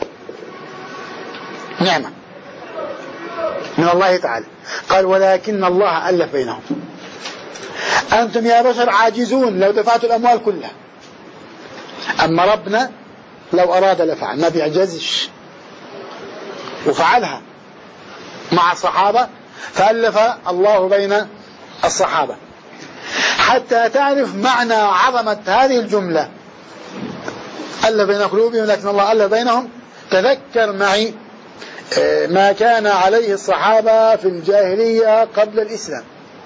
نعمة من الله تعالى. قال ولكن الله ألف بينهم. أنتم يا بشر عاجزون لو دفعتوا الأموال كلها، أما ربنا لو أراد لفعل، ما بيعجزش، وفعلها مع الصحابة، فألف الله بين الصحابة. حتى تعرف معنى عظمة هذه الجملة، ألف بين قلوبهم لكن الله ألف بينهم. تذكر معي ما كان عليه الصحابة في الجاهلية قبل الإسلام،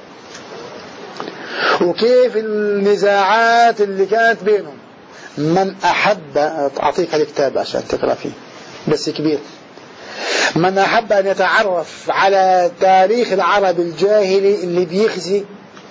وكيف النزاعات اللي كانت بينهم. من أحب، أعطيك الكتاب عشان تقرأ فيه بس كبير، من أحب أن يتعرف على تاريخ العرب الجاهلي اللي بيخزي،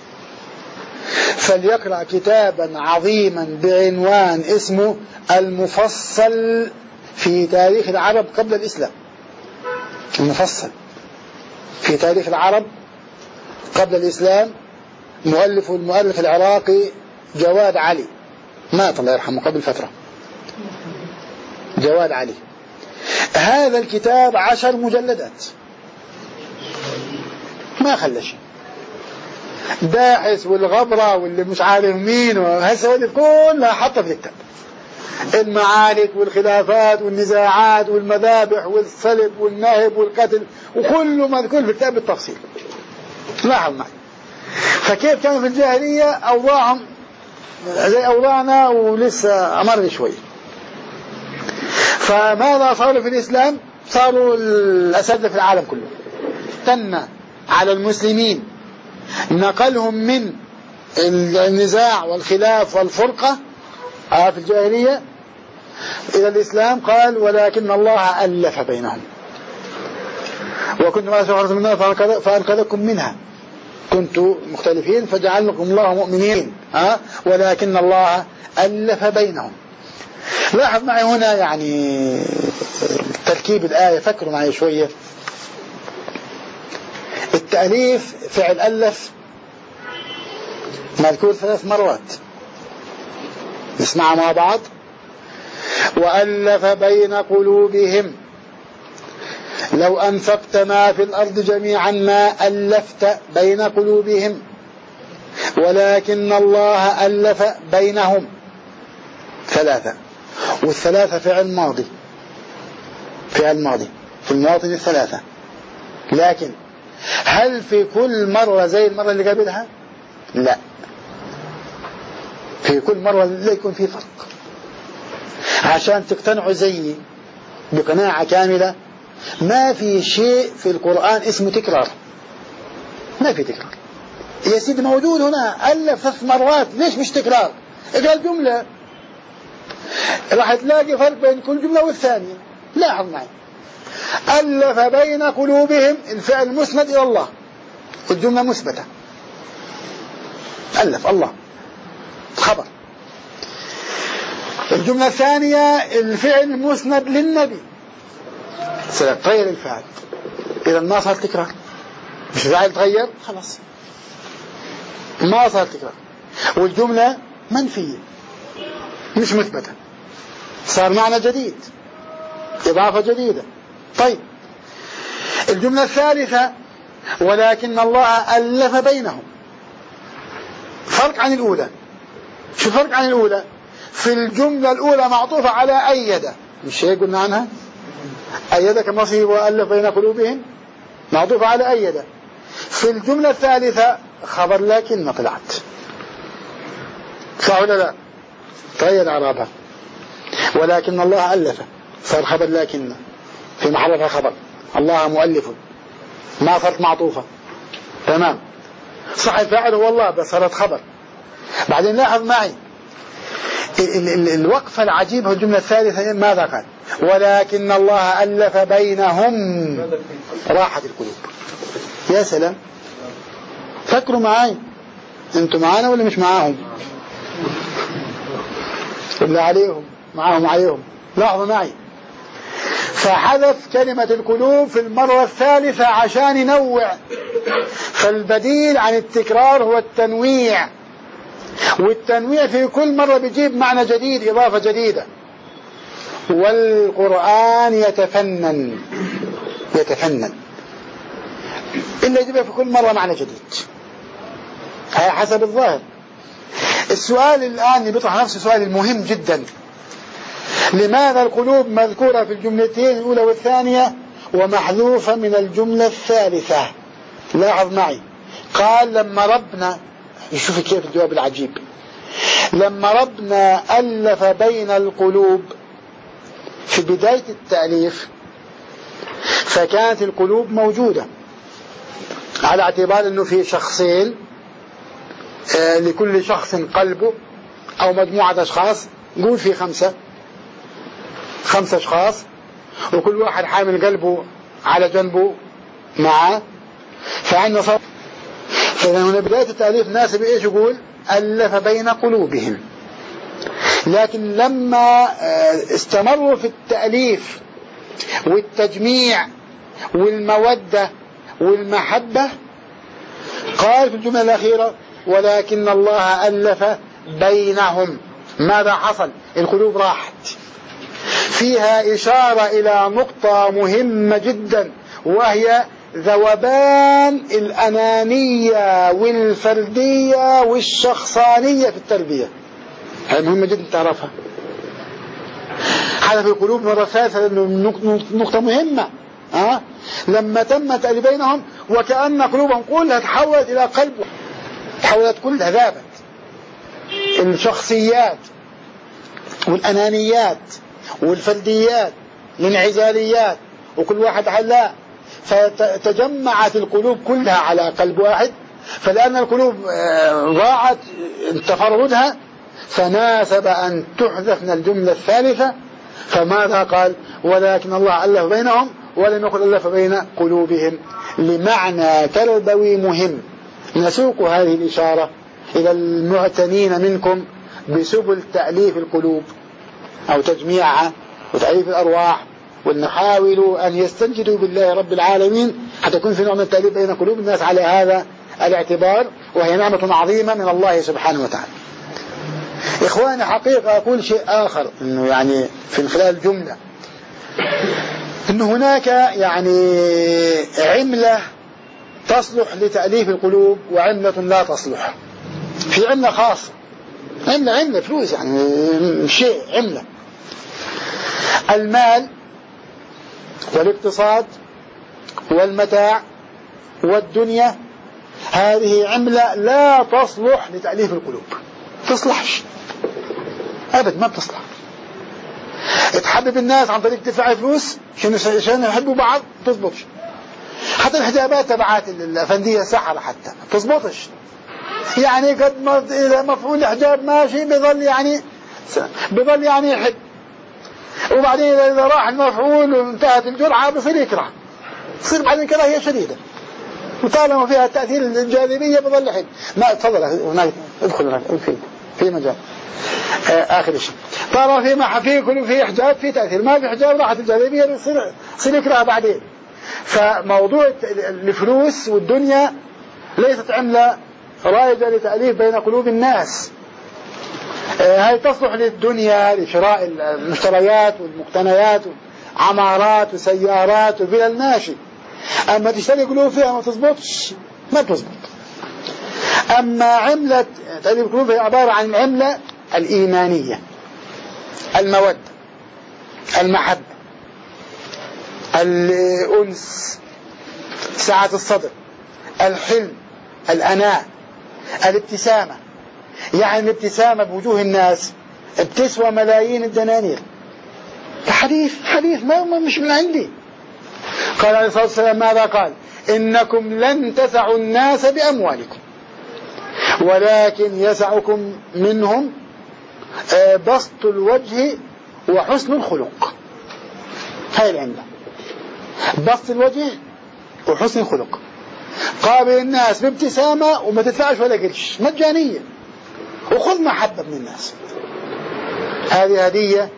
فليقرأ كتابا عظيما بعنوان اسمه المفصل في تاريخ العرب قبل الإسلام. المفصل في تاريخ العرب قبل الإسلام، مؤلف المؤلف العراقي جواد علي، مات الله يرحمه قبل فترة، جواد علي. هذا الكتاب عشر مجلدات، ما خلى شيء. داحس والغبرة واللي مش عارف مين وهالسوالف كلها حطها في الكتاب. المعارك والخلافات والنزاعات والمذابح والصلب والنهب والقتل وكله مذكور في الكتاب بالتفصيل. لاحظ معي. فكيف كانوا في الجاهلية أوضاعهم زي أوضاعنا ولسه أمر شوي. فماذا صاروا في الإسلام؟ صاروا الأساتذة في العالم كله. تنى على المسلمين نقلهم من النزاع والخلاف والفرقة في الجاهلية إلى الإسلام. قال ولكن الله ألف بينهم وكنتم على شفرة من النار فأنقذكم منها كنتم مختلفين فجعلكم الله مؤمنين ها ولكن الله ألف بينهم. لاحظ معي هنا يعني تركيب الآية. فكروا معي شوية. التأليف فعل ألف مذكور ثلاث مرات. نسمع مع بعض. وألف بين قلوبهم لو أنفقت ما في الأرض جميعا ما ألفت بين قلوبهم ولكن الله ألف بينهم. ثلاثة. والثلاثة فعل ماضي فعل ماضي في المواطن الثلاثة. لكن هل في كل مرة زي المرة اللي قبلها؟ لا. في كل مرة لا يكون في فرق. عشان تقتنعوا زيي بقناعة كاملة ما في شيء في القرآن اسمه تكرار. ما في تكرار يا سيدي. موجود هنا ألف ثلاث مرات. ليش مش تكرار؟ قال جملة راح تلاقي فرق بين كل جملة والثانية. لاحظ معي. ألف بين قلوبهم الفعل مسند إلى الله والجملة مثبتة. ألف الله خبر. الجملة الثانية الفعل مسند للنبي تغير الفعل. إذا ما صار تكرار. مش الفعل تغير خلاص ما صار تكرار. والجملة منفية مش مثبتة صار معنى جديد إضافة جديدة. طيب الجملة الثالثة ولكن الله ألف بينهم. فرق عن الأولى. شو فرق عن الأولى؟ في الجملة الأولى معطوفة على أيدة. مش هيك قلنا عنها أيدة كما فيه وألف بين قلوبهم معطوفة على أيدة. في الجملة الثالثة خبر لكن ما طلعت. صح ولا لا؟ تغير إعرابها. ولكن الله ألف صار خبر لكن في محل خبر. الله مؤلف ما صارت معطوفة. تمام. صح الفاعل هو الله بس صارت خبر. بعدين لاحظ معي ال ال الوقفة العجيبة. الجملة الثالثة ماذا قال؟ ولكن الله ألف بينهم راحت القلوب. يا سلام. فكروا معي. انتم معانا ولا مش معاهم؟ اللي عليهم معاهم عليهم. لاحظوا معي. فحذف كلمة القلوب في المرة الثالثة عشان ينوع. فالبديل عن التكرار هو التنويع. والتنويع في كل مرة بيجيب معنى جديد إضافة جديدة. والقرآن يتفنن يتفنن إلا يجيب في كل مرة معنى جديد. هذا حسب الظاهر. السؤال الآن اللي بيطرح نفسه سؤال المهم جدا. لماذا القلوب مذكورة في الجملتين الأولى والثانية ومحذوفة من الجملة الثالثة؟ لاحظ معي. قال لما ربنا يشوف كيف الجواب العجيب. لما ربنا ألف بين القلوب في بداية التأليف فكانت القلوب موجودة على اعتبار أنه في شخصين آه لكل شخص قلبه أو مجموعة أشخاص. نقول في خمسة خمسة أشخاص وكل واحد حامل قلبه على جنبه معه. فعندنا صار فمن بداية التأليف ناسب إيش يقول؟ ألف بين قلوبهم. لكن لما استمروا في التأليف والتجميع والمودة والمحبة قال في الجملة الأخيرة ولكن الله ألف بينهم. ماذا حصل؟ القلوب راحت. فيها إشارة إلى نقطة مهمة جدا وهي ذوبان الأنانية والفردية والشخصانية في التربية. هذه مهمة جدا تعرفها. هذا في القلوب مرة ثالثة نقطة مهمة. أه؟ لما تم تأليف بينهم وكأن قلوبهم كلها تحولت إلى قلب، تحولت كلها، ذابت الشخصيات والأنانيات والفرديات الانعزاليات، وكل واحد حلا، فتجمعت القلوب كلها على قلب واحد. فلأن القلوب ضاعت تفردها فناسب أن تحذف من الجملة الثالثة. فماذا قال؟ ولكن الله ألف بينهم ولم يقل ألف بين قلوبهم، لمعنى تربوي مهم. نسوق هذه الإشارة إلى المعتنين منكم بسبل تأليف القلوب أو تجميعها وتأليف الأرواح، ونحاول أن يستنجدوا بالله رب العالمين حتى يكون في نوع من التأليف بين قلوب الناس على هذا الاعتبار، وهي نعمة عظيمة من الله سبحانه وتعالى. إخواني حقيقة أقول شيء آخر، إنه يعني في خلال الجملة إن هناك يعني عملة تصلح لتأليف القلوب وعملة لا تصلح. في عملة خاصة، عملة عملة فلوس، يعني شيء عملة. المال والاقتصاد والمتاع والدنيا هذه عملة لا تصلح لتأليف القلوب، تصلحش أبدا، ما بتصلح. تحبب الناس عن طريق دفع فلوس عشان يحبوا بعض، تزبطش. حتى الحجابات تبعات الأفندية السحرة حتى تزبطش. يعني قد إذا مفعول الحجاب ماشي بيظل يعني بيظل يعني يحب، وبعدين إذا راح المفعول وانتهت الجرعة بصير يكره، تصير بعدين كراهية شديدة، وطالما فيها التأثير الجاذبية بيظل يحب. ما تفضل هناك، ادخل هناك في في مجال آخر شيء. طالما في ما في كل في حجاب في تأثير، ما في حجاب راحت الجاذبية بيصير يصير يكره بعدين. فموضوع الفلوس والدنيا ليست عملة رائجة لتأليف بين قلوب الناس. هاي تصلح للدنيا، لشراء المشتريات والمقتنيات وعمارات وسيارات وفلل ماشي. أما تشتري قلوب فيها ما تزبطش، ما تزبط. أما عملة تأليف القلوب هي عبارة عن العملة الإيمانية، المودة، المحبة، الأنس، سعة الصدر، الحلم، الأناء، الابتسامة. يعني الابتسامة بوجوه الناس بتسوى ملايين الدنانير. حديث حديث ما مش من عندي. قال عليه الصلاة والسلام ماذا قال؟ إنكم لن تسعوا الناس بأموالكم ولكن يسعكم منهم بسط الوجه وحسن الخلق. هاي العملة، بسط الوجه وحسن الخلق. قابل الناس بابتسامة وما تدفعش ولا قرش، مجانية، وخذ محبة من الناس. هذه هدية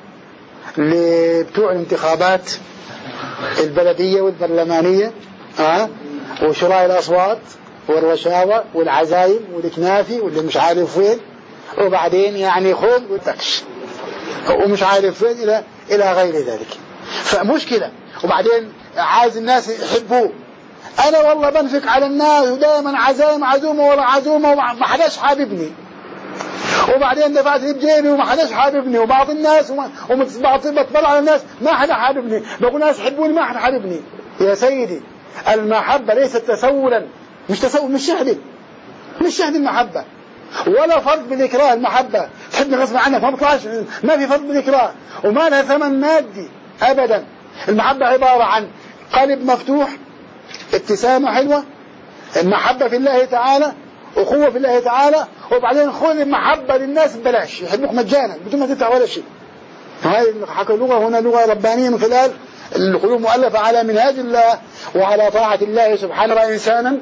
لبتوع الانتخابات البلدية والبرلمانية، أه؟ وشراء الأصوات والرشاوى والعزايم والكنافي واللي مش عارف وين، وبعدين يعني خذ وتكش ومش عارف وين إلى إلى غير ذلك. فمشكلة. وبعدين عايز الناس يحبوه. أنا والله بنفق على الناس ودائما عزايم عزومة ولا عزومة وما حداش حاببني، وبعدين دفعت لي بجيبي وما حداش حاببني، وبعض الناس وبطلع على الناس ما حدا حاببني، بقول ناس يحبوني ما حدا حاببني. يا سيدي المحبة ليست تسولا، مش تسول، مش شهد، مش شهد المحبة ولا فرض بالإكراه. المحبة تحبني غصب عنك، ما بطلعش، ما في فرض بالإكراه وما لها ثمن مادي أبدا. المحبة عبارة عن قلب مفتوح، ابتسامة حلوة، المحبة في الله تعالى، أخوة في الله تعالى، وبعدين خذ المحبة للناس ببلاش، يحبوك مجانا بدون ما تدفع ولا شيء. هذه حكى اللغة هنا لغة ربانية من خلال القلوب مؤلفة على منهاج الله وعلى طاعة الله سبحانه وتعالى. إنسانا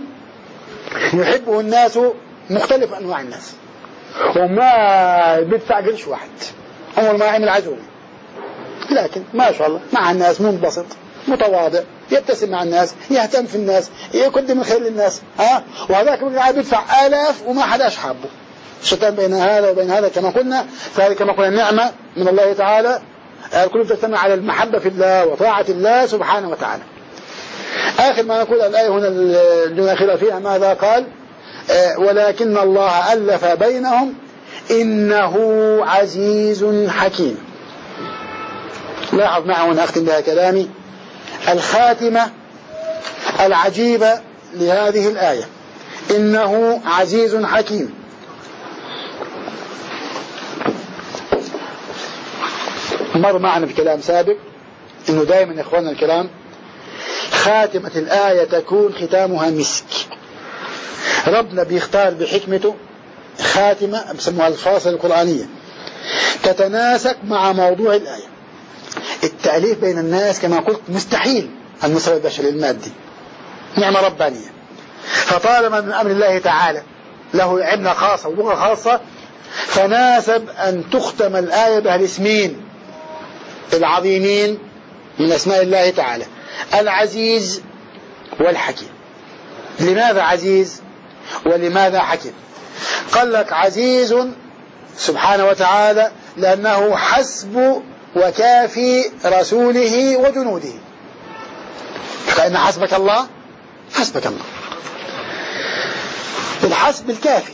يحبه الناس، مختلف أنواع الناس، وما بيدفع قرش واحد، أول ما عمل عزومة، لكن ما شاء الله مع الناس منبسط متواضع، يبتسم مع الناس، يهتم في الناس، يقدم الخير للناس. ها وهذاك قاعد يدفع آلاف وما حداش حابه. شتان بين هذا وبين هذا كما قلنا. فهذه كما قلنا نعمة من الله تعالى. القلوب تجتمع على المحبة في الله وطاعة الله سبحانه وتعالى. آخر ما نقول الآية هنا الآخرة فيها ماذا قال؟ ولكن الله ألف بينهم إنه عزيز حكيم. لاحظ معه هنا أختم بها كلامي الخاتمة العجيبة لهذه الآية، إنه عزيز حكيم. مر معنا في كلام سابق إنه دائما إخواننا الكرام خاتمة الآية تكون ختامها مسك. ربنا بيختار بحكمته خاتمة بسموها الفاصلة القرآنية تتناسق مع موضوع الآية. التأليف بين الناس كما قلت مستحيل المستوى البشري المادي، نعمة ربانية. فطالما من أمر الله تعالى له عبنة خاصة ولغة خاصة فناسب أن تختم الآية بها الاسمين العظيمين من أسماء الله تعالى العزيز والحكيم. لماذا عزيز ولماذا حكيم؟ قال لك عزيز سبحانه وتعالى لأنه حسب وكافي رسوله وجنوده. فإن حسبك الله حسبك الله. الحسب الكافي،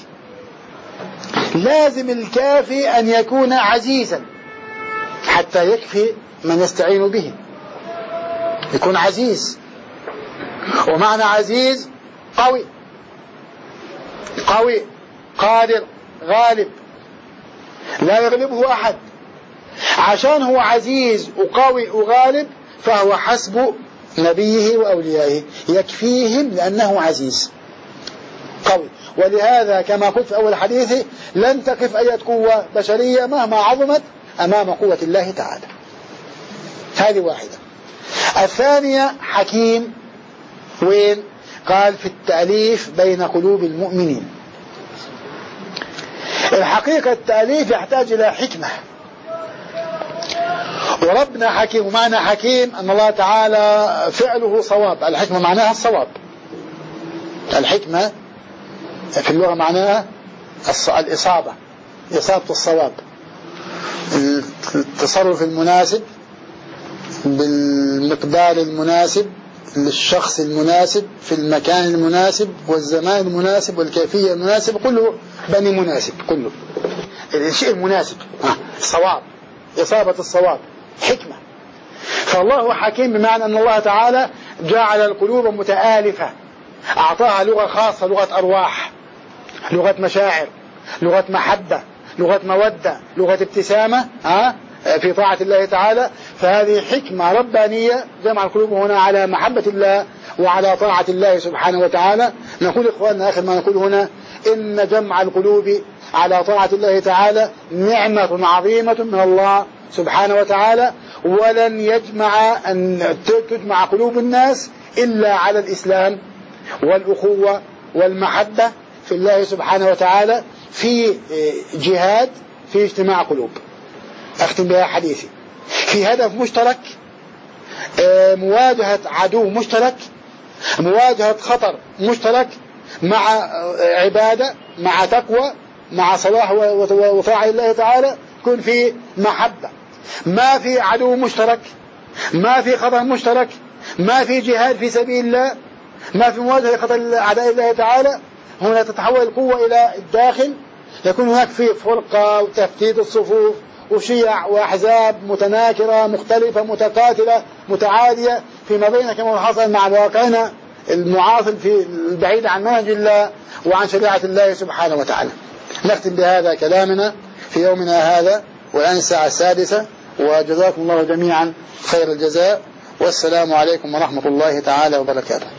لازم الكافي أن يكون عزيزا حتى يكفي من يستعين به، يكون عزيز. ومعنى عزيز قوي، قوي قادر غالب لا يغلبه أحد. عشان هو عزيز وقوي وغالب فهو حسب نبيه وأوليائه، يكفيهم لأنه عزيز قوي. ولهذا كما قلت في أول حديثي لن تقف أي قوة بشرية مهما عظمت أمام قوة الله تعالى. هذه واحدة. الثانية حكيم، وين؟ قال في التأليف بين قلوب المؤمنين. الحقيقة التأليف يحتاج إلى حكمة، وربنا حكيم. ومعنى حكيم أن الله تعالى فعله صواب. الحكمة معناها الصواب. الحكمة في اللغة معناها الإصابة، إصابة الصواب، التصرف المناسب بالمقدار المناسب للشخص المناسب في المكان المناسب والزمان المناسب والكيفية المناسبة، كله بني مناسب، كله الشيء المناسب. الصواب، إصابة الصواب، حكمة. فالله حكيم بمعنى أن الله تعالى جعل القلوب متآلفة، أعطاها لغة خاصة، لغة أرواح، لغة مشاعر، لغة محبة، لغة مودة، لغة ابتسامة ها في طاعة الله تعالى. فهذه حكمة ربانية جمع القلوب هنا على محبة الله وعلى طاعة الله سبحانه وتعالى. نقول إخواننا آخر ما نقول هنا إن جمع القلوب على طاعة الله تعالى نعمة عظيمة من الله سبحانه وتعالى، ولن يجمع أن تجمع قلوب الناس إلا على الإسلام والأخوة والمحبة في الله سبحانه وتعالى، في جهاد، في اجتماع قلوب. أختم بها حديثي في هدف مشترك، مواجهة عدو مشترك، مواجهة خطر مشترك، مع عبادة، مع تقوى، مع صلاح وطاعة الله تعالى، يكون في محبة. ما في عدو مشترك، ما في خطر مشترك، ما في جهاد في سبيل الله، ما في مواجهة خطر أعداء الله تعالى، هنا تتحول القوة إلى الداخل، يكون هناك في فرقة وتفتيت الصفوف وشيع وأحزاب متناكرة مختلفة متقاتلة متعادية فيما بينها، كما حصل مع واقعنا المعاصر في البعيد عن منهج الله وعن شريعة الله سبحانه وتعالى. نختم بهذا كلامنا في يومنا هذا، والآن الساعة السادسة، وجزاكم الله جميعا خير الجزاء، والسلام عليكم ورحمة الله تعالى وبركاته.